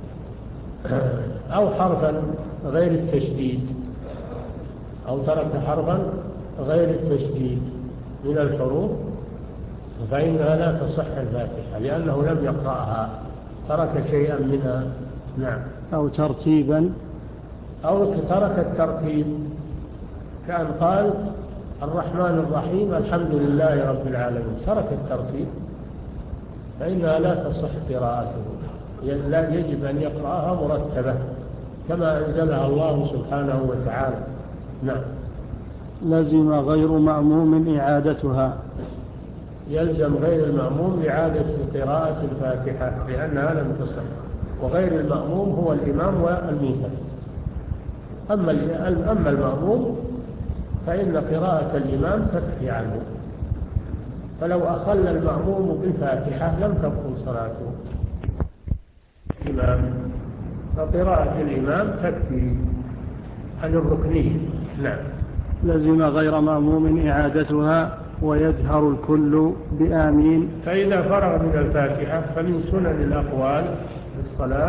أو حرفا غير التشديد أو ترك حرفا غير التشديد من الحروف فإنها لا تصح الفاتحة لأنه لم يقرأها، ترك شيئا منها. نعم. أو ترتيبا أو ترك الترتيب، كان قال الرحمن الرحيم الحمد لله رب العالمين، ترك الترتيب فإنها لا تصح قراءته، لا يجب أن يقرأها مرتبة كما أنزلها الله سبحانه وتعالى. نعم. لزم غير مأموم إعادتها، يلزم غير المأموم إعادة قراءة الفاتحة لأنها لم تصح، وغير المأموم هو الإمام والمنفرد. أما أما المأموم فإن قراءة الإمام تكفي عنه، فلو أخل المأموم بالفاتحة لم تبطل صلاته الإمام، فقراءة الإمام تكفي عن الركنية. نعم. لزم غير مأموم إعادتها ويجهر الكل بآمين. فإذا فرغ من الفاتحة فمن سنن الأقوال في الصلاة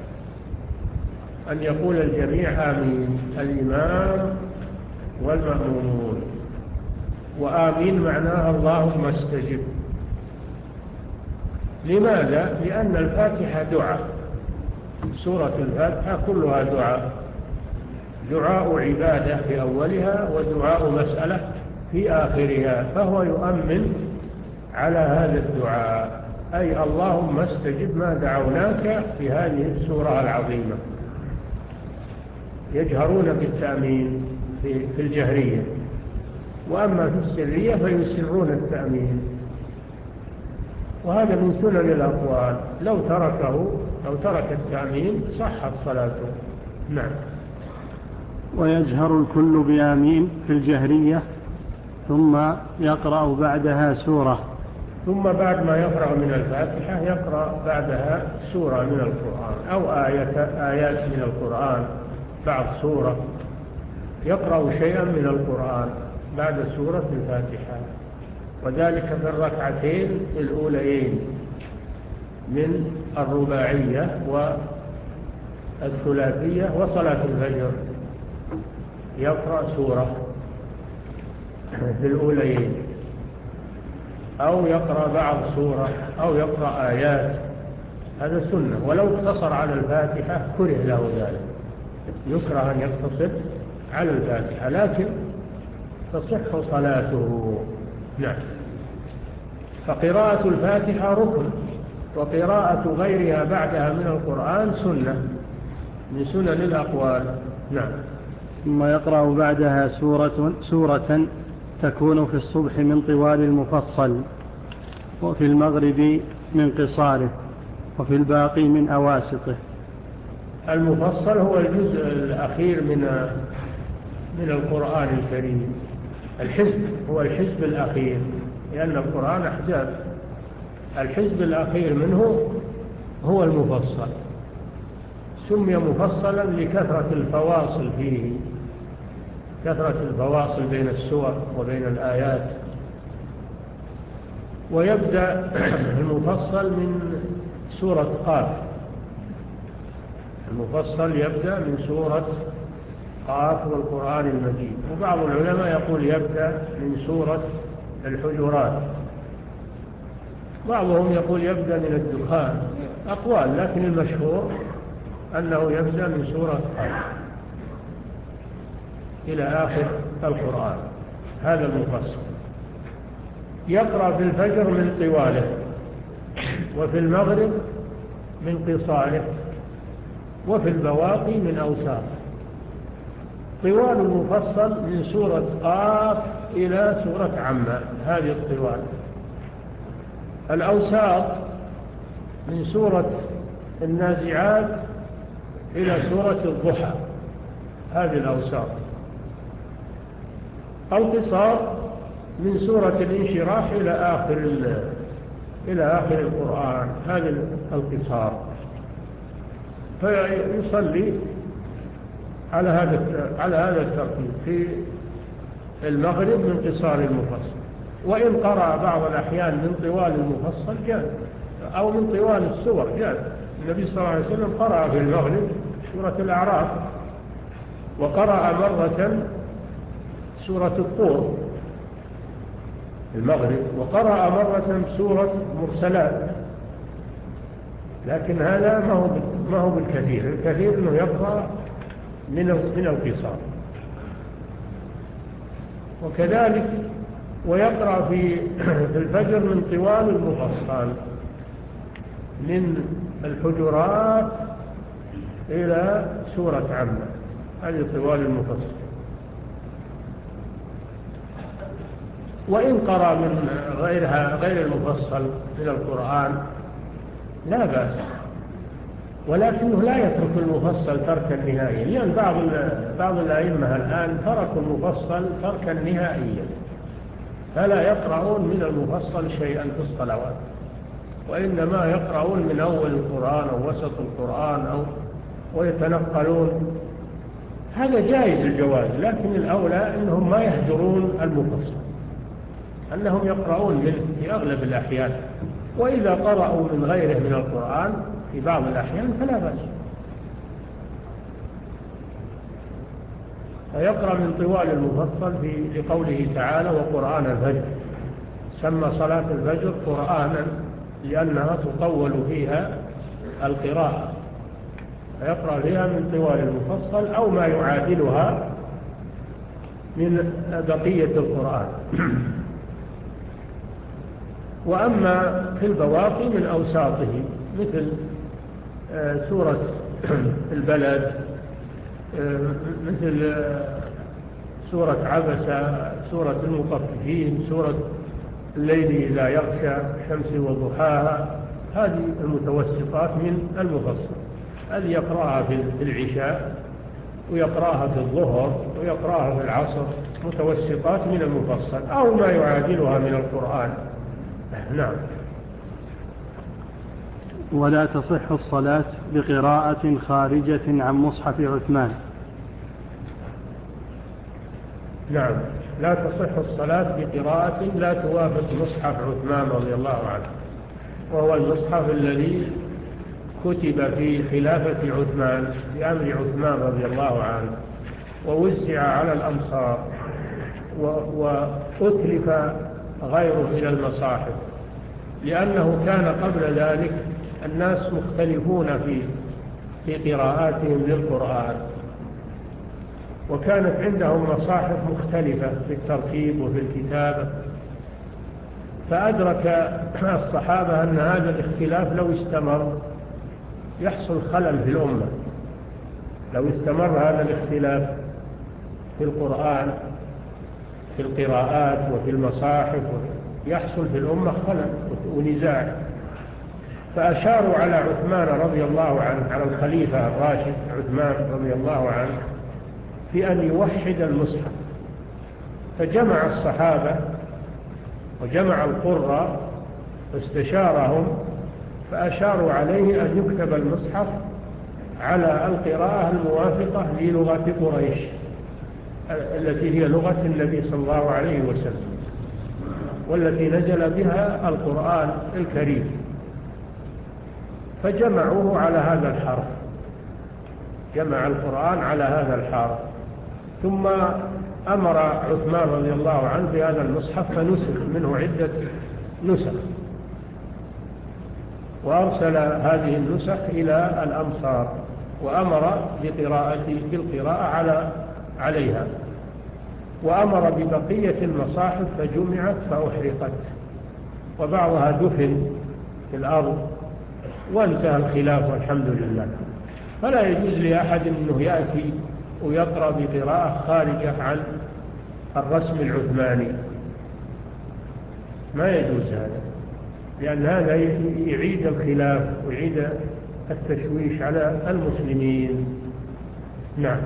أن يقول الجميع آمين، الإمام والمأمومون. وآمين معناها اللهم استجب. لماذا؟ لأن الفاتحة دعاء، سورة الفاتحة كلها دعاء، دعاء عبادة في أولها ودعاء مسألة في آخرها، فهو يؤمن على هذا الدعاء، أي اللهم استجب ما دعوناك في هذه السورة العظيمة. يجهرون بالتأمين في الجهرية، وأما في السرية فيسرون التأمين، وهذا من سنن الأقوال. لو تركه لو ترك التأمين صحت صلاته. نعم. ويجهر الكل بآمين في الجهرية ثم يقرأ بعدها سورة، ثم بعد ما يفرغ من الفاتحة يقرأ بعدها سورة من القرآن أو آية آيات من القرآن، بعد سورة يقرأ شيئا من القرآن بعد سورة الفاتحة، وذلك في الركعتين الأوليين من الرباعية والثلاثية وصلاة الفجر، يقرأ سورة في الأوليين أو يقرأ بعض سورة أو يقرأ آيات، هذا سنة. ولو اقتصر على الفاتحة كره له ذلك، يكره أن يقتصر على الفاتحة لكن تصح صلاته. نعم. فقراءة الفاتحة ركن، وقراءة غيرها بعدها من القرآن سنة من سنن الأقوال. نعم. ثم يقرأ بعدها سورة, سورة تكون في الصبح من طوال المفصل، وفي المغرب من قصاره، وفي الباقي من أواسطه. المفصل هو الجزء الأخير من من القرآن الكريم. الحزب هو الحزب الأخير، لأن القرآن أحزاب. الحزب الأخير منه هو المفصل، سمي مفصلا لكثرة الفواصل فيه، كثرة الفواصل بين السور وبين الآيات. ويبدأ المفصل من سورة قاف. المفصل يبدأ من سورة قاف والقرآن المجيد. وبعض العلماء يقول يبدأ من سورة الحجرات، بعضهم يقول يبدأ من الدخان، أقوال، لكن المشهور أنه يبدأ من سورة قاف إلى آخر القرآن. هذا المفصل. يقرأ في الفجر من طواله، وفي المغرب من قصاره، وفي البواقي من أوساطه. طوال المفصل من سورة قاف إلى سورة عمّة، هذه الطوال. الأوساط من سورة النازعات إلى سورة الضحى، هذه الأوساط. القصار من سورة الانشراح إلى آخر إلى آخر القرآن، هذه القصار. فيصلي على هذا على هذا الترتيب في المغرب من قصار المفصل. وإن قرأ بعض الأحيان من طوال المفصل جاز، أو من طوال السور جاز. النبي صلى الله عليه وسلم قرأ في المغرب سورة الأعراف، وقرأ مرة سورة الطور المغرب، وقرأ مرة سورة مرسلات. لكن هذا ما هو ما هو بالكثير، الكثير انه يقرأ من من القصار. وكذلك ويقرأ في في الفجر من طوال المفصل، من الحجرات إلى سورة عمّة، هذه طوال المفصل. وإن قرأ من غيرها غير المفصل من القرآن لا بأس، ولكنه لا يترك المفصل تركا نهائيا، لأن بعض بعض الأئمة الآن تركوا المفصل تركا نهائيا، فلا يقرؤون من المفصل شيئا في الصلوات، وإنما يقرؤون من أول القرآن أو وسط القرآن أو ويتنقلون. هذا جائز الجواز، لكن الأولى أنهم ما يهجرون المفصل، أنهم يقرؤون منه في أغلب الأحيان. وإذا قرأوا من غيره من القرآن في بعض الأحيان فلا بأس. فيقرأ من طوال المفصل في لقوله تعالى وقرآن الفجر. سمى صلاة الفجر قرآنا لأنها تطول فيها القراءة، فيقرأ فيها من طوال المفصل أو ما يعادلها من بقية القرآن. وأما في البواقي من أوساطه مثل سورة البلد، مثل سورة عبسة، سورة المطففين، سورة الليل إذا يغشى، الشمس وضحاها، هذه المتوسطات من المفصل. هذه يقرأها في العشاء، ويقرأها في الظهر، ويقرأها في العصر، متوسطات من المفصل أو ما يعادلها من القرآن. نعم. ولا تصح الصلاة بقراءة خارجة عن مصحف عثمان. نعم، لا تصح الصلاة بقراءة لا توافق مصحف عثمان رضي الله عنه، وهو المصحف الذي كتب في خلافة عثمان بأمر عثمان رضي الله عنه، ووزع على الأمصار، وأتلف غيره إلى المصاحف، لأنه كان قبل ذلك الناس مختلفون في في قراءاتهم للقرآن، وكانت عندهم مصاحف مختلفة في الترتيب وفي الكتابة. فأدرك الصحابة أن هذا الاختلاف لو استمر يحصل خلل في الأمة. لو استمر هذا الاختلاف في القرآن في القراءات وفي المصاحف يحصل في الأمة خلل ونزاع. فأشاروا على عثمان رضي الله عنه، على الخليفة الراشد عثمان رضي الله عنه، في أن يوحد المصحف. فجمع الصحابة وجمع القراء واستشارهم، فأشاروا عليه أن يكتب المصحف على القراءة الموافقة للغة قريش التي هي لغة النبي صلى الله عليه وسلم، والتي نزل بها القرآن الكريم. فجمعوه على هذا الحرف، جمع القرآن على هذا الحرف. ثم أمر عثمان رضي الله عنه بهذا المصحف فنسخ منه عدة نسخ، وأرسل هذه النسخ إلى الأمصار وأمر بقراءة بالقراءة على عليها، وأمر ببقية المصاحف فجمعت فأحرقت، وبعضها دفن في الأرض، وانتهى الخلاف والحمد لله. فلا يجوز لأحد أنه يأتي ويقرأ بقراءة خارجة عن الرسم العثماني، ما يجوز هذا، لأن هذا يعيد الخلاف ويعيد التشويش على المسلمين. نعم.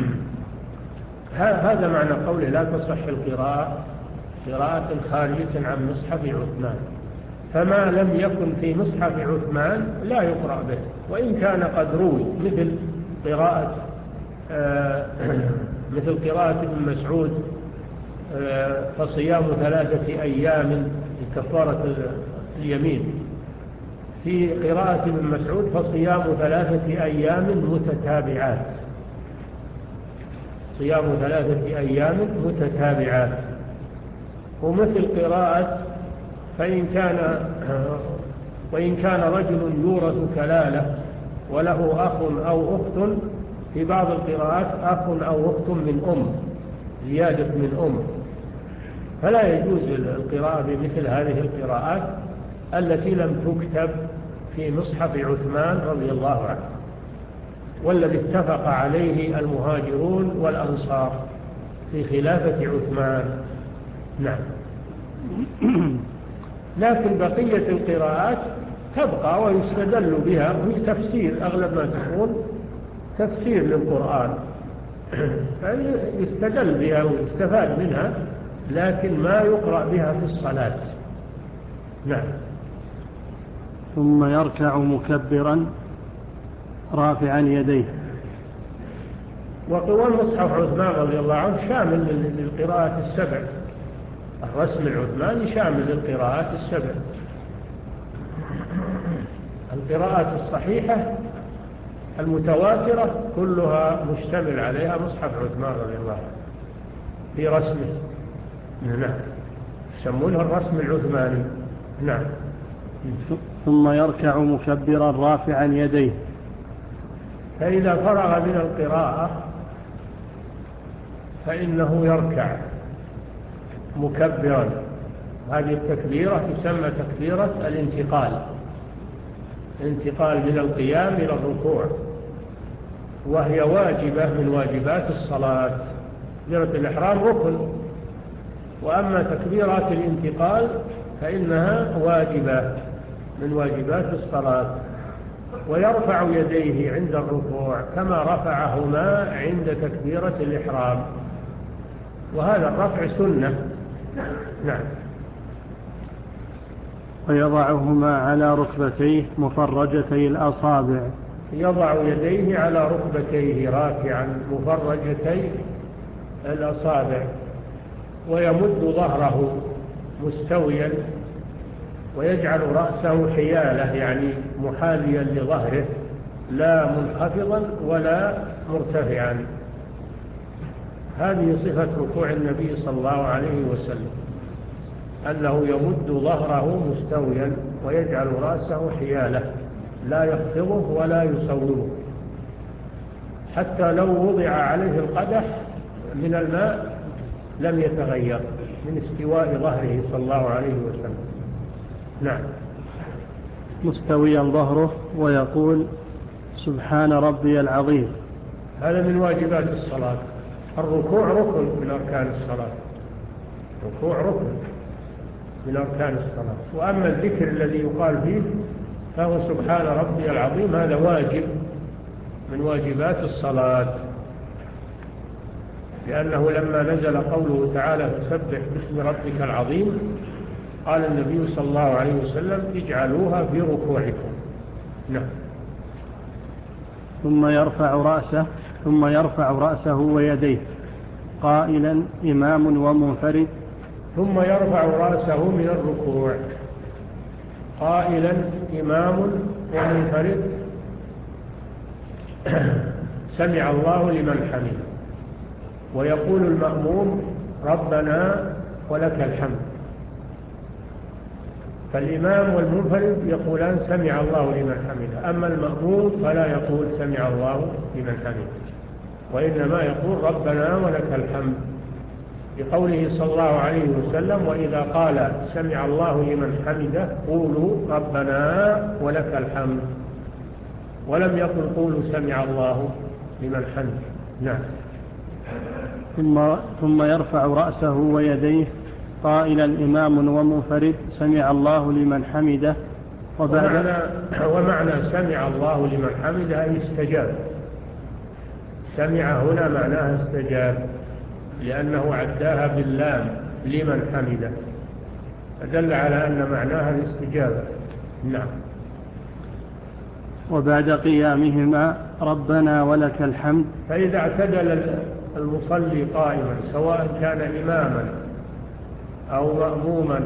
هذا معنى قوله لا تصح القراءة قراءة خارجة عن مصحف عثمان. فما لم يكن في مصحف عثمان لا يقرأ به، وإن كان قد روي مثل قراءة آه مثل قراءة ابن مسعود آه فصيام ثلاثة أيام كفارة اليمين، في قراءة ابن مسعود فصيام ثلاثة أيام متتابعات، صيام ثلاثة أيام متتابعات. ومثل قراءة فإن كان وإن كان رجل يورث كلالة وله أخ أو أخت، في بعض القراءات أخ أو أخت من أم، زيادة من أم. فلا يجوز القراءة بمثل هذه القراءات التي لم تكتب في مصحف عثمان رضي الله عنه، والذي اتفق عليه المهاجرون والأنصار في خلافة عثمان. نعم. لكن بقية القراءات تبقى ويستدل بها، وهي تفسير أغلب ما تكون تفسير للقرآن، يستدل بها ويستفاد منها، لكن ما يقرأ بها في الصلاة. نعم. ثم يركع مكبرا رافعا يديه. وقوى مصحف عثمان رضي الله عنه شامل للقراءات السبع، الرسم العثماني شامل للقراءات السبع. القراءات الصحيحة المتواترة كلها مشتمل عليها مصحف عثمان رضي الله عنه في رسمه. نعم، يسمونها الرسم العثماني. نعم. ثم يركع مكبرا رافعا يديه. فإذا فرغ من القراءة فإنه يركع مكبرا. هذه التكبيرة تسمى تكبيرة الانتقال، انتقال من القيام إلى الركوع، وهي واجبة من واجبات الصلاة. تكبيرة الإحرام ركن، وأما تكبيرات الانتقال فإنها واجبة من واجبات الصلاة. ويرفع يديه عند الركوع كما رفعهما عند تكبيرة الإحرام، وهذا الرفع سنة. نعم. ويضعهما على ركبتيه مفرجتي الأصابع. يضع يديه على ركبتيه راكعا مفرجتي الأصابع، ويمد ظهره مستويا، ويجعل رأسه حيالة يعني محاذيا لظهره، لا منخفضا ولا مرتفعا. هذه صفة ركوع النبي صلى الله عليه وسلم، أنه يمد ظهره مستويا ويجعل رأسه حيالة، لا يخفضه ولا يصوبه، حتى لو وضع عليه القدح من الماء لم يتغير، من استواء ظهره صلى الله عليه وسلم. نعم. مستويا ظهره ويقول سبحان ربي العظيم. هذا من واجبات الصلاة. الركوع ركن من أركان الصلاة. الركوع ركن من أركان الصلاة. وأما الذكر الذي يقال فيه فهو سبحان ربي العظيم، هذا واجب من واجبات الصلاة، لأنه لما نزل قوله تعالى فسبح باسم ربك العظيم قال النبي صلى الله عليه وسلم اجعلوها في ركوعكم. نعم. ثم يرفع رأسه ثم يرفع رأسه ويديه قائلا إمام ومنفرد. ثم يرفع رأسه من الركوع قائلا إمام ومنفرد سمع الله لمن حمده، ويقول المأموم ربنا ولك الحمد. فالإمام والمنفرد يقولان سمع الله لمن حمده، أما المأموم فلا يقول سمع الله لمن حمده، وإنما يقول ربنا ولك الحمد، بقوله صلى الله عليه وسلم وإذا قال سمع الله لمن حمده قولوا ربنا ولك الحمد، ولم يقل قولوا سمع الله لمن حمده. نعم. ثم, ثم يرفع رأسه ويديه قائلا إمام ومنفرد سمع الله لمن حمده. ومعنى, ومعنى سمع الله لمن حمده أي استجاب. سمع هنا معناها استجاب، لأنه عداها باللام لمن حمده، فدل على أن معناها الاستجابة. نعم. وبعد قيامهما ربنا ولك الحمد. فإذا اعتدل المصلي قائما سواء كان إماما أو مأموما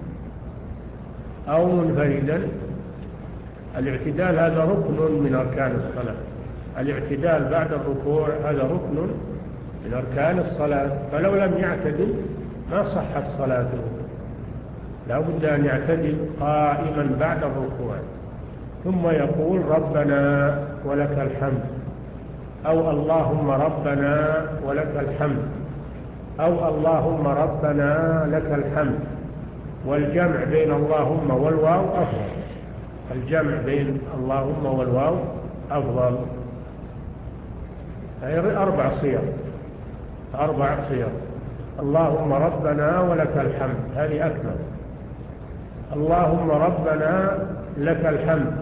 أو منفردا، الاعتدال هذا ركن من أركان الصلاة. الاعتدال بعد الركوع هذا ركن من أركان الصلاة، فلو لم يعتدل ما صحت صلاته، لا بد أن يعتدل قائما بعد الركوع، ثم يقول ربنا ولك الحمد، أو اللهم ربنا ولك الحمد، أو اللهم ربنا لك الحمد. والجمع بين اللهم والواو أفضل، الجمع بين اللهم والواو أفضل. هي أربع صيغ، أربع صيغ. اللهم ربنا ولك الحمد هذه أكمل. اللهم ربنا لك الحمد،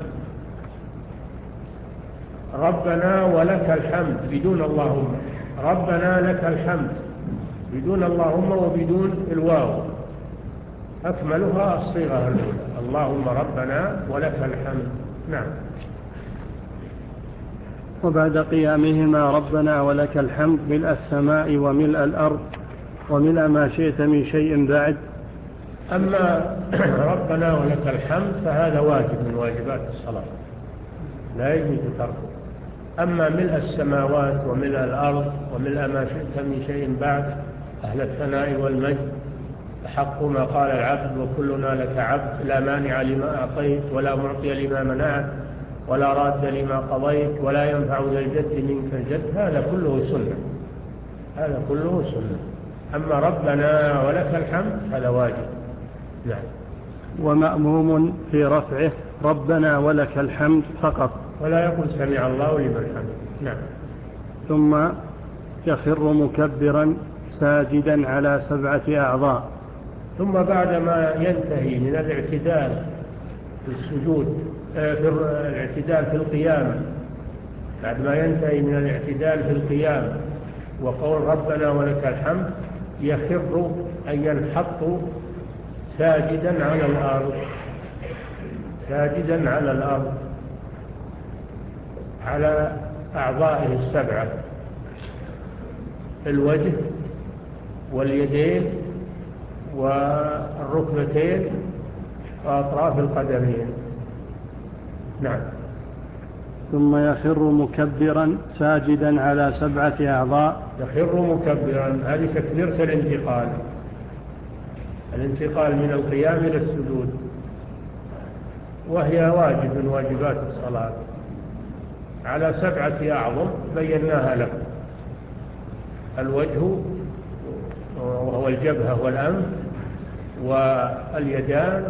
ربنا ولك الحمد بدون اللهم، ربنا لك الحمد بدون اللهم وبدون الواو، أكملها الصيغة الأولى اللهم ربنا ولك الحمد. نعم. وبعد قيامهما ربنا ولك الحمد ملء السماء وملء الأرض وملء ما شئت من شيء بعد. أما ربنا ولك الحمد فهذا واجب من واجبات الصلاة لا يجوز تركه. أما ملء السماوات وملء الأرض وملء ما شئت من شيء بعد أهل الثناء والمجد حق ما قال العبد وكلنا لك عبد، لا مانع لما أعطيت ولا معطي لما منعت ولا راد لما قضيت ولا ينفع ذا الجد منك الجد، هذا كله سنة، هذا كله سنة. أما ربنا ولك الحمد هذا واجب. نعم. ومأموم في رفعه ربنا ولك الحمد فقط، ولا يقول سمع الله لمن حمده. نعم. ثم يخر مكبرا ساجدا على سبعة أعضاء. ثم بعدما ينتهي من الاعتدال في السجود في الاعتدال في القيام، بعدما ينتهي من الاعتدال في القيام وقول ربنا ولك الحمد يخر أن ينحط ساجدا على الأرض، ساجدا على الأرض على أعضائه السبعة، الوجه واليدين والركبتين وأطراف القدمين. نعم. ثم يخر مكبرا ساجدا على سبعة أعضاء. يخر مكبرا هذه تكبيرة الانتقال، الانتقال من القيام إلى السجود، وهي واجب من واجبات الصلاة على سبعة أعظم بيناها لكم: الوجه وهو وهو الجبهة والأنف واليدان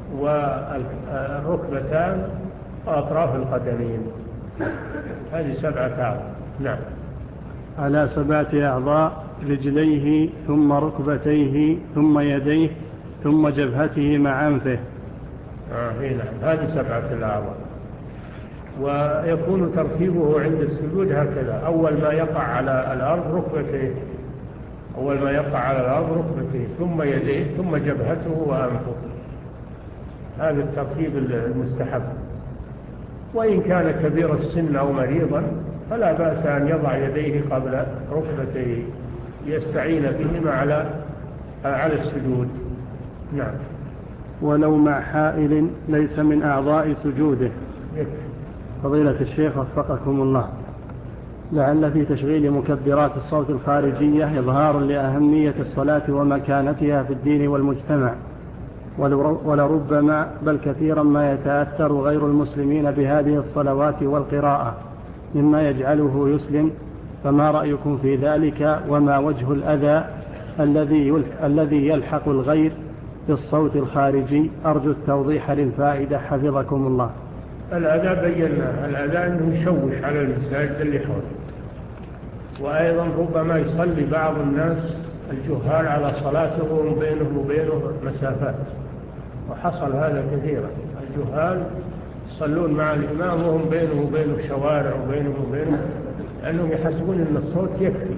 والركبتان وأطراف القدمين. هذه سبعة أعضاء. نعم. على سبعة أعضاء: رجليه ثم ركبتيه ثم يديه ثم جبهته مع أنفه. آه نعم، هذه سبعة الأعضاء. ويكون ترتيبه عند السجود هكذا: أول ما يقع على الأرض ركبتيه، أول ما يقع على الأرض ركبتيه ثم يديه ثم جبهته وأنفه. هذا الترتيب المستحب. وإن كان كبير السن أو مريضا فلا بأس أن يضع يديه قبل ركبتيه يستعين بهما على على السجود. نعم. ولو مع حائل ليس من أعضاء سجوده. فضيلة الشيخ وفقكم الله، لعل في تشغيل مكبرات الصوت الخارجية إظهار لأهمية الصلاة ومكانتها في الدين والمجتمع، ولربما بل كثيرا ما يتأثر غير المسلمين بهذه الصلوات والقراءة مما يجعله يسلم، فما رأيكم في ذلك؟ وما وجه الأذى الذي الذي يلحق الغير بالصوت الخارجي؟ أرجو التوضيح للفائدة حفظكم الله. الأذى بينا، الأذى أنه يشوش على المساجد اللي حوله، وأيضا ربما يصلي بعض الناس الجهال على صلاته وبينه وبينه مسافات، وحصل هذا كثيرا. الجهال يصلون مع الإمام وهم بينه وبينه شوارع وبينه وبينه، لأنهم يحسبون أن الصوت يكفي،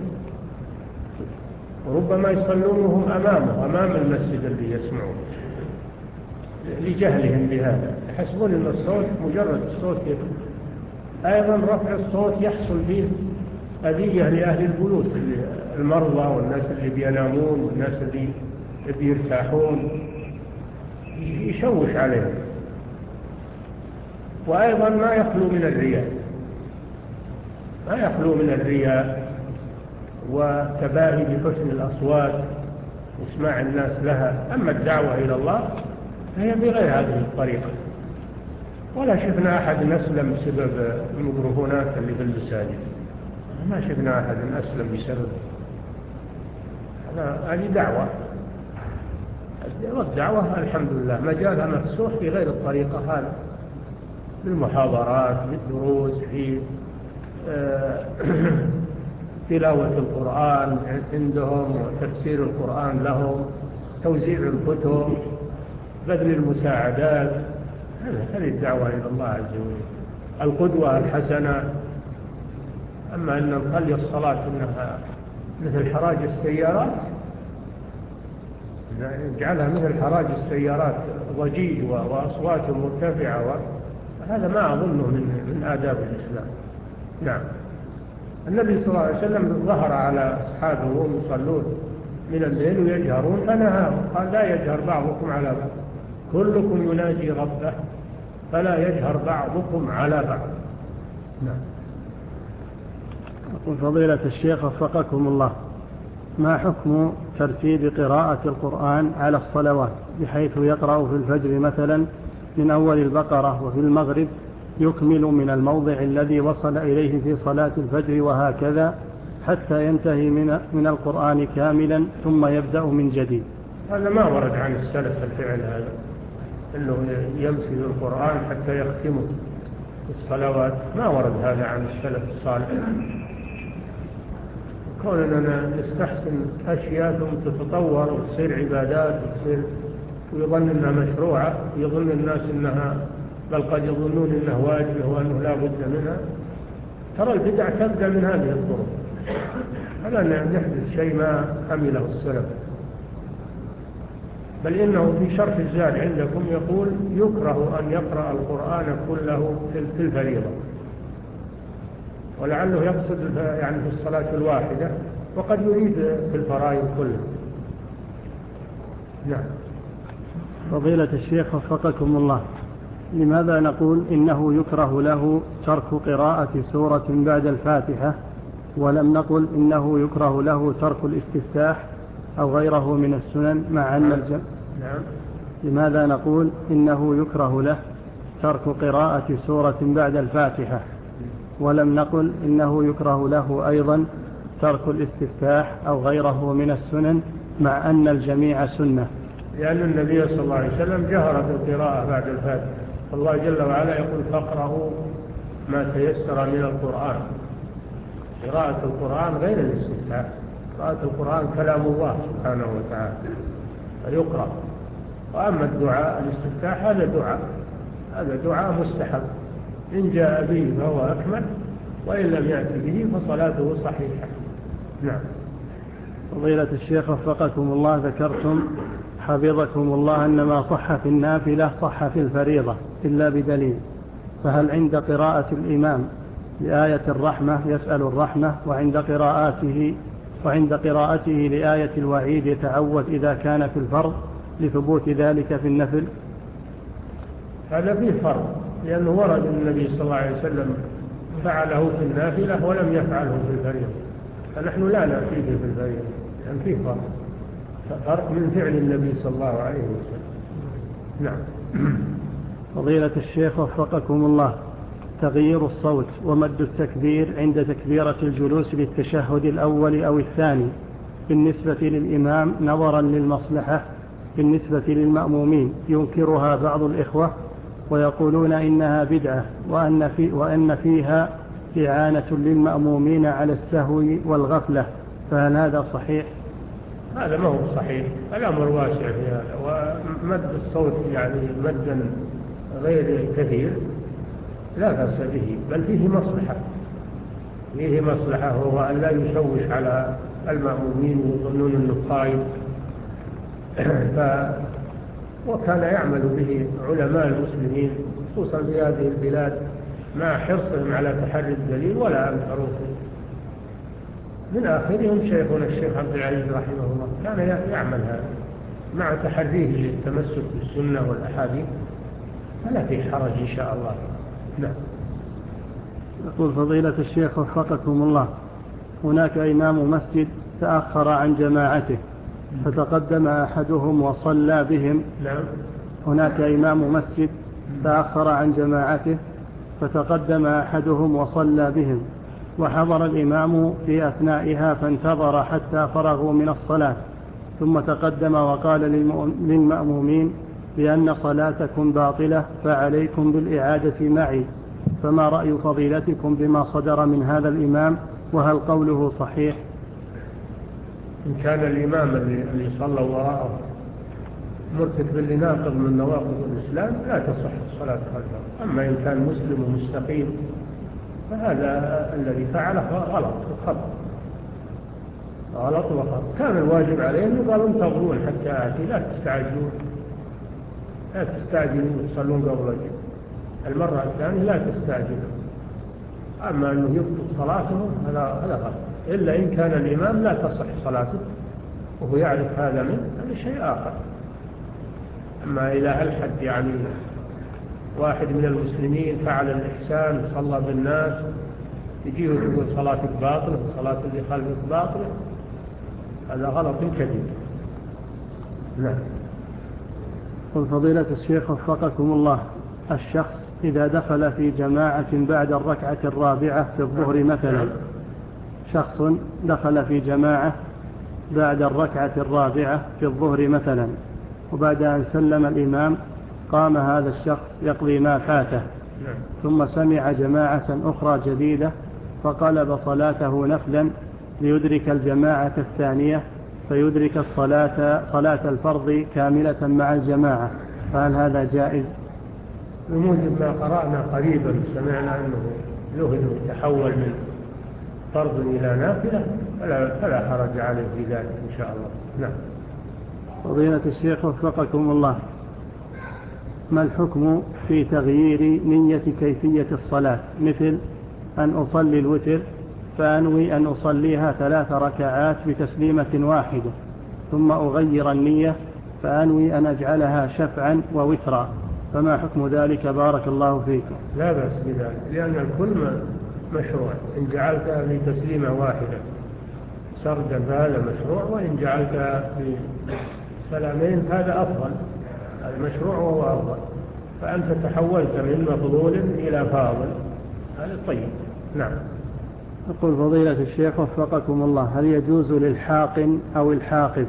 وربما يصلون وهم أمامه أمام المسجد اللي يسمعون لجهلهم بهذا، يحسبون أن الصوت مجرد الصوت يكفي. أيضا رفع الصوت يحصل فيه أذية لأهل البيوت، المرضى والناس اللي بينامون والناس اللي بيرتاحون، يشوش عليهم. وأيضا ما يخلو من الرياء، ما يخلو من الرياء وتباهي بحسن الأصوات واسماع الناس لها. أما الدعوة إلى الله فهي بغير هذه الطريقة. ولا شفنا أحد أسلم بسبب الميكروفونات اللي في المساجد، ما شفنا أحد أسلم بسبب هذه دعوة. والدعوة الحمد لله مجالها مفتوح في غير الطريقة هذا، بالمحاضرات، بالدروس، في تلاوة القرآن عندهم وتفسير القرآن لهم، توزيع الكتب، بذل المساعدات. هذه الدعوة إلى الله عز وجل، القدوة الحسنة. أما أن نخلي الصلاة إنها مثل حراج السيارات، نجعلها مثل حراج السيارات، ضجيج وأصوات مرتفعة، هذا ما أظنه من من آداب الإسلام. نعم. النبي صلى الله عليه وسلم ظهر على أصحابه وهم يصلون من الليل ويجهرون فنهاهم، قال: لا يجهر بعضكم على بعض، كلكم يناجي ربه فلا يجهر بعضكم على بعض. نعم. أقول فضيلة الشيخ وفقكم الله، ما حكم ترتيب قراءة القرآن على الصلوات، بحيث يقرأ في الفجر مثلا من أول البقرة، وفي المغرب يكمل من الموضع الذي وصل إليه في صلاة الفجر، وهكذا حتى ينتهي من, من القرآن كاملا ثم يبدأ من جديد؟ هذا ما ورد عن السلف الفعل هذا، أنه يمسك القرآن حتى يختمه في الصلوات، ما ورد هذا عن السلف الصالح. كوننا نستحسن أشياء ثم تتطور وتصير عبادات وتصير ويظن أنها مشروعة، يظن الناس أنها، بل قد يظنون أنها واجبة وأنه لا بد منها. ترى البدع تبدأ من هذه الطرق، فلا نحدث شيء ما عمله السلف. بل إنه في شرح الزاد عندكم يقول: يكره أن يقرأ القرآن كله في الفريضة، ولعله يقصد يعني في الصلاة الواحدة، وقد يريد في الفرائض كلها. نعم. فضيلة الشيخ وفقكم الله، لماذا نقول إنه يكره له ترك قراءة سورة بعد الفاتحة، ولم نقل إنه يكره له ترك الاستفتاح أو غيره من السنن، مع أن الجمع؟ نعم. لماذا نقول إنه يكره له ترك قراءة سورة بعد الفاتحة، ولم نقل إنه يكره له أيضا ترك الاستفتاح أو غيره من السنن، مع أن الجميع سنة؟ لأن النبي صلى الله عليه وسلم جهر بالقراءة بعد الفاتحة، فالله جل وعلا يقول فاقرأوا ما تيسر من القرآن. قراءة القرآن غير الاستفتاح، قراءة القرآن كلام الله سبحانه وتعالى فيقرأ، وأما الدعاء الاستفتاح هذا دعاء، هذا دعاء مستحب، إن جاء به فهو أكمل، وإن لم يأتي به فصلاته صحيحة. نعم. فضيلة الشيخ وفقكم الله، ذكرتم حفظكم الله أن ما صح في النافلة صح في الفريضة إلا بدليل، فهل عند قراءة الإمام لآية الرحمة يسأل الرحمة، وعند قراءته وعند قراءته لآية الوعيد يتعوذ إذا كان في الفرض لثبوت ذلك في النفل؟ هذا فيه فرق، لأنه ورد النبي صلى الله عليه وسلم فعله في النافلة ولم يفعله في الفريضة، فنحن لا نأتيه في الفريضة، لأن فيه فرق، فرق من فعل النبي صلى الله عليه وسلم. نعم. فضيلة الشيخ وفقكم الله، تغيير الصوت ومد التكبير عند تكبيرة الجلوس للتشهد الأول أو الثاني بالنسبة للإمام نظرا للمصلحة بالنسبة للمأمومين ينكرها بعض الإخوة ويقولون إنها بدعة، وأن, في وأن فيها إعانة للمأمومين على السهو والغفلة، فهل هذا صحيح؟ هذا ما هو صحيح، الأمر واسع في هذا، ومد الصوت يعني مدا غير كثير لا بأس به، بل فيه مصلحة، فيه مصلحة، وهو أن لا يشوش على المأمومين ويظنون أنه قائد. ف... وكان يعمل به علماء المسلمين خصوصا في هذه البلاد مع حرصهم على تحري الدليل ولا أنكروا. من آخرهم شيخنا الشيخ عبد العزيز رحمه الله كان يعمل هذا مع تحريه للتمسك بالسنة والأحاديث، فلا في حرج إن شاء الله. نعم. يقول فضيلة الشيخ وفقكم الله، هناك إمام مسجد تأخر عن جماعته فتقدم أحدهم وصلى بهم. نعم. هناك إمام مسجد تأخر عن جماعته فتقدم أحدهم وصلى بهم، وحضر الإمام في أثنائها فانتظر حتى فرغوا من الصلاة، ثم تقدم وقال للمأمومين بأن صلاتكم باطلة فعليكم بالإعادة معي، فما رأي فضيلتكم بما صدر من هذا الإمام، وهل قوله صحيح؟ إن كان الإمام اللي صلى وراءه مرتكب لناقض من نواقض الإسلام لا تصح الصلاة خلفه، أما إن كان مسلم ومستقيم فهذا الذي فعله غلط وخطأ، غلط وخطأ. كان الواجب عليهم يقال انتظرون حتى آتي، لا تستعجلون، لا تستعجلون تصلون قبل المرة الثانية، لا تستعجلون. أما أنه يبطل صلاتهم هذا هذا غلط، إلا إن كان الإمام لا تصح صلاته وهو يعرف هذا منه، هذا شيء آخر. أما إلى الحد يعني واحد من المسلمين فعل الإحسان صلى بالناس تجيه وتقول صلاتك باطلة وصلاة اللي خلفك باطلة، هذا غلط كبير. نعم. قل فضيلة الشيخ وفقكم الله، الشخص إذا دخل في جماعة بعد الركعة الرابعة في الظهر مثلا، شخص دخل في جماعة بعد الركعة الرابعة في الظهر مثلا، وبعد أن سلم الإمام قام هذا الشخص يقضي ما فاته، ثم سمع جماعة أخرى جديدة فقلب صلاته نفلا ليدرك الجماعة الثانية فيدرك الصلاة صلاة الفرض كاملة مع الجماعة، فهل هذا جائز؟ بموجب ما قرأنا قريبا سمعنا أنه له أنه يتحول من فرض إلى نافلة، فلا, فلا حرج عليه في ذلك إن شاء الله. نعم. فضيلة الشيخ وفقكم الله، ما الحكم في تغيير نية كيفية الصلاة، مثل أن أصلي الوتر فأنوي أن أصليها ثلاث ركعات بتسليمة واحدة، ثم أغير النية فأنوي أن أجعلها شفعا ووترا، فما حكم ذلك بارك الله فيكم؟ لا بأس بذلك، لأن الكل مشروع، إن جعلتها بتسليمة واحدة سردا فهذا مشروع، وإن جعلتها بسلامين هذا أفضل، هذا مشروع وهو أفضل، فأنت تحولت من مفضول إلى فاضل، هذا طيب. نعم. يقول فضيلة الشيخ وفقكم الله، هل يجوز للحاقن أو الحاقب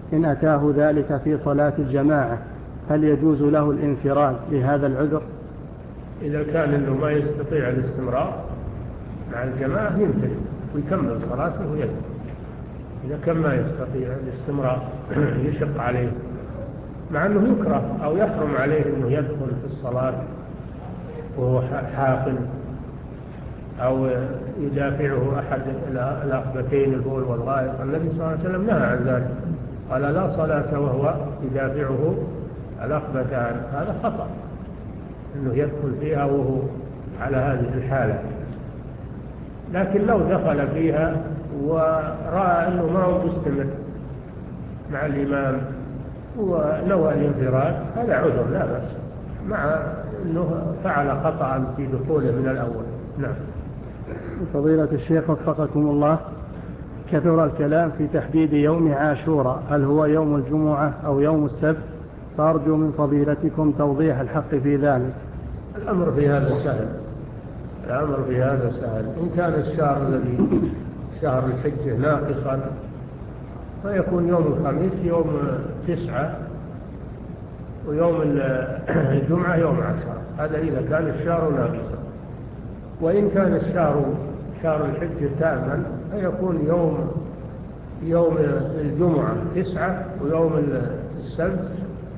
إن أتاه ذلك في صلاة الجماعة هل يجوز له الانفراد لهذا العذر؟ إذا كان إنه ما يستطيع الاستمرار مع الجماعة ينفرد ويكمل صلاته ويدخل. إذا كان ما يستطيع الاستمرار يشق عليه، مع أنه يكره أو يحرم عليه أنه يدخل في الصلاة وهو حاقن أو يدافعه أحد الأخبثين البول والغائط. النبي صلى الله عليه وسلم نهى عن ذلك، قال لا صلاة وهو يدافعه الأخبثان. هذا خطأ أنه يدخل فيها وهو على هذه الحالة. لكن لو دخل فيها ورأى أنه ما هو مستمر مع الإمام ونوى الانفراد هذا عذر لا بأس، مع أنه فعل خطأ في دخوله من الأول. نعم. فضيلة الشيخ وفقكم الله، كثر الكلام في تحديد يوم عاشوراء، هل هو يوم الجمعة أو يوم السبت؟ فأرجو من فضيلتكم توضيح الحق في ذلك. الأمر في هذا سهل، الأمر في هذا سهل. إن كان الشهر الذي شهر الحجة ناقصا فيكون يوم الخميس يوم تسعة ويوم الجمعة يوم عشرة، هذا إذا كان الشهر ناقصا. وإن كان الشهر شهر الحجة تاما فيكون يوم يوم الجمعة تسعة ويوم السبت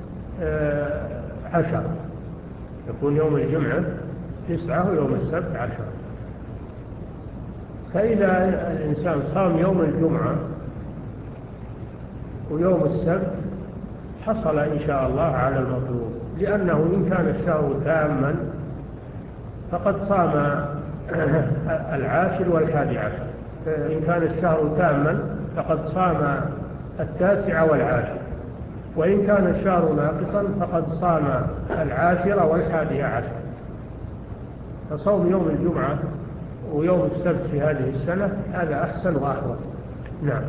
عشرة، يكون يوم الجمعة تسعة ويوم السبت عشرة. فإذا الإنسان صام يوم الجمعة ويوم السبت حصل إن شاء الله على المطلوب، لأنه إن كان الشهر تاما فقد صام العاشر والحادي عشر. إن كان الشهر تاما فقد صام التاسع والعاشر، وإن كان الشهر ناقصا فقد صام العاشر والحادي عشر. فصوم يوم الجمعة ويوم السبت في هذه السنة هذا أحسن وأحوط. نعم.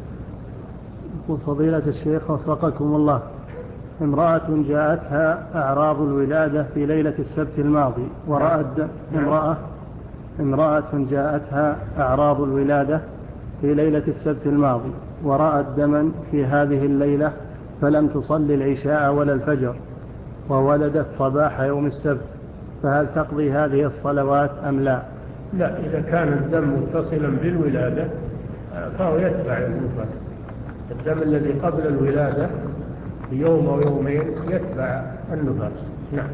يقول فضيلة الشيخ وفقكم الله، امرأة جاءتها أعراض الولادة في ليلة السبت الماضي ورأت امرأة امرأة جاءتها أعراض الولادة في ليلة السبت الماضي ورأت دما في هذه الليلة فلم تصلي العشاء ولا الفجر وولدت صباح يوم السبت، فهل تقضي هذه الصلوات أم لا؟ لا، إذا كان الدم متصلا بالولادة فهو يتبع النفاس. الدم الذي قبل الولادة بيوم أو يومين يتبع النفاس. نعم.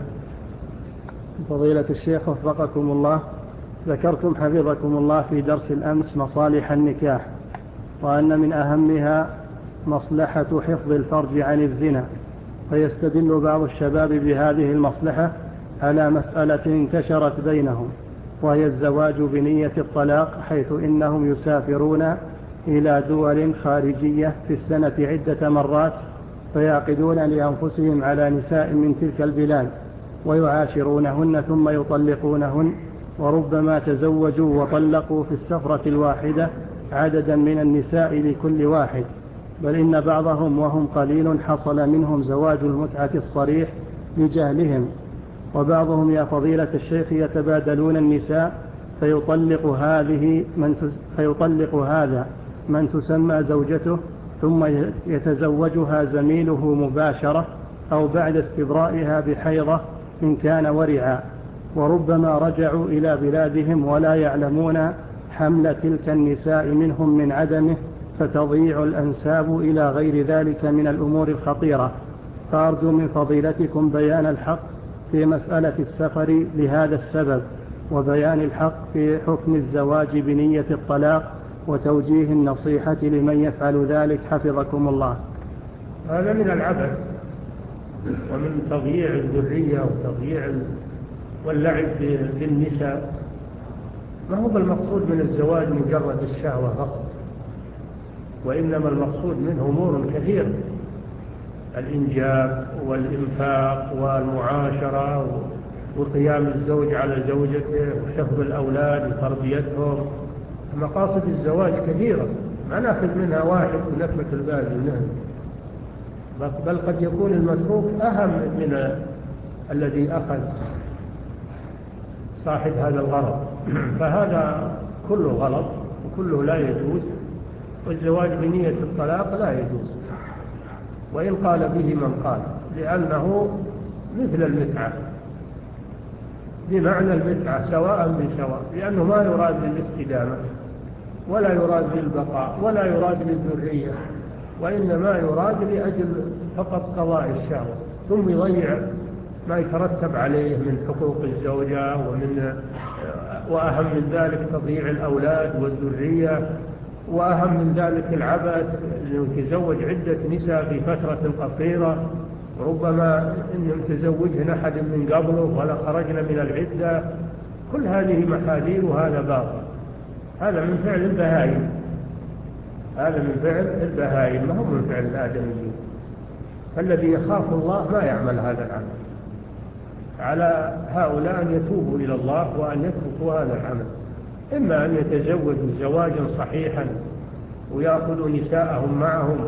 فضيلة الشيخ وفقكم الله، ذكرتم حفظكم الله في درس الأمس مصالح النكاح، وأن من أهمها مصلحة حفظ الفرج عن الزنا، فيستدل بعض الشباب بهذه المصلحة على مسألة انتشرت بينهم، وهي الزواج بنية الطلاق، حيث إنهم يسافرون إلى دول خارجية في السنة عدة مرات فيعقدون لأنفسهم على نساء من تلك البلاد ويعاشرونهن ثم يطلقونهن، وربما تزوجوا وطلقوا في السفرة الواحدة عددا من النساء لكل واحد، بل إن بعضهم وهم قليل حصل منهم زواج المتعة الصريح لجهلهم. وبعضهم يا فضيلة الشيخ يتبادلون النساء فيطلق هذه من فيطلق هذا من تسمى زوجته ثم يتزوجها زميله مباشرة أو بعد استبرائها بحيضة إن كان ورعا، وربما رجعوا إلى بلادهم ولا يعلمون حمل تلك النساء منهم من عدمه، فتضيع الأنساب إلى غير ذلك من الأمور الخطيرة. فأرجو من فضيلتكم بيان الحق في مسألة السفر لهذا السبب، وبيان الحق في حكم الزواج بنية الطلاق، وتوجيه النصيحة لمن يفعل ذلك حفظكم الله. هذا من العبث ومن تضييع الذرية وتضييع واللعب بالنساء. ما هو المقصود من الزواج مجرد الشهوة فقط، وإنما المقصود منه أمور كثيرة: الإنجاب والإنفاق والمعاشرة وقيام الزوج على زوجته وحفظ الأولاد وتربيتهم. مقاصد الزواج كثيرة، ما نأخذ منها واحد ونترك الباقي منها، بل قد يكون المتروك أهم من الذي أخذ صاحب هذا الغرض. فهذا كله غلط وكله لا يجوز، والزواج بنية الطلاق لا يجوز. وإن قال به من قال، لأنه مثل المتعة، بمعنى المتعة سواء بسواء، لأنه ما يراد للاستدامة ولا يراد للبقاء ولا يراد للذرية، وإنما يراد لأجل فقط قضاء الشهوة، ثم يضيع ما يترتب عليه من حقوق الزوجة، ومن وأهم من ذلك تضييع الأولاد والذرية، وأهم من ذلك العبث، أنه يتزوج عدة نساء في فترة قصيرة، وربما أنه يتزوجهن أحد من قبله ولا خرجنا من العدة. كل هذه محاذير وهذا باطل، هذا من فعل البهائم، هذا من فعل البهائم ما هو من فعل الآدميين. فالذي يخاف الله ما يعمل هذا العمل. على هؤلاء أن يتوبوا إلى الله وأن يتركوا هذا العمل، إما أن يتزوجوا زواجا صحيحا ويأخذوا نساءهم معهم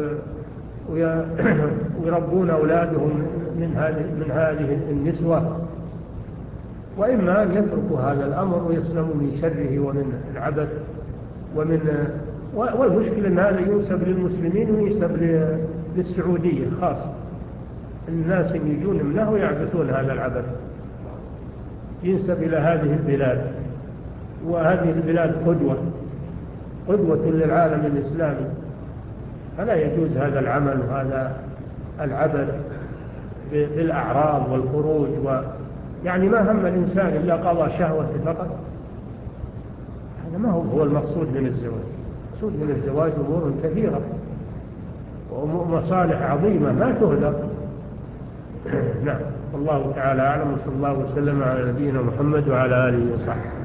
ويربون أولادهم من هذه من هذه النسوة، وإما أن يتركوا هذا الأمر ويسلموا من شره ومن العبث ومن والمشكلة أن هذا ينسب للمسلمين وينسب للسعودية خاصة. الناس يجون منه ويعبثون هذا العبث، ينسب إلى هذه البلاد، وهذه البلاد قدوة قدوة للعالم الإسلامي، فلا يجوز هذا العمل وهذا العبث بالأعراض والخروج و... يعني ما هم الإنسان إلا قضى شهوته فقط. هذا ما هو هو المقصود من الزواج. المقصود من الزواج أمور كثيرة ومصالح عظيمة ما تهدر. نعم، والله تعالى أعلم، وصلى الله وسلم على نبينا محمد وعلى آله وصحبه.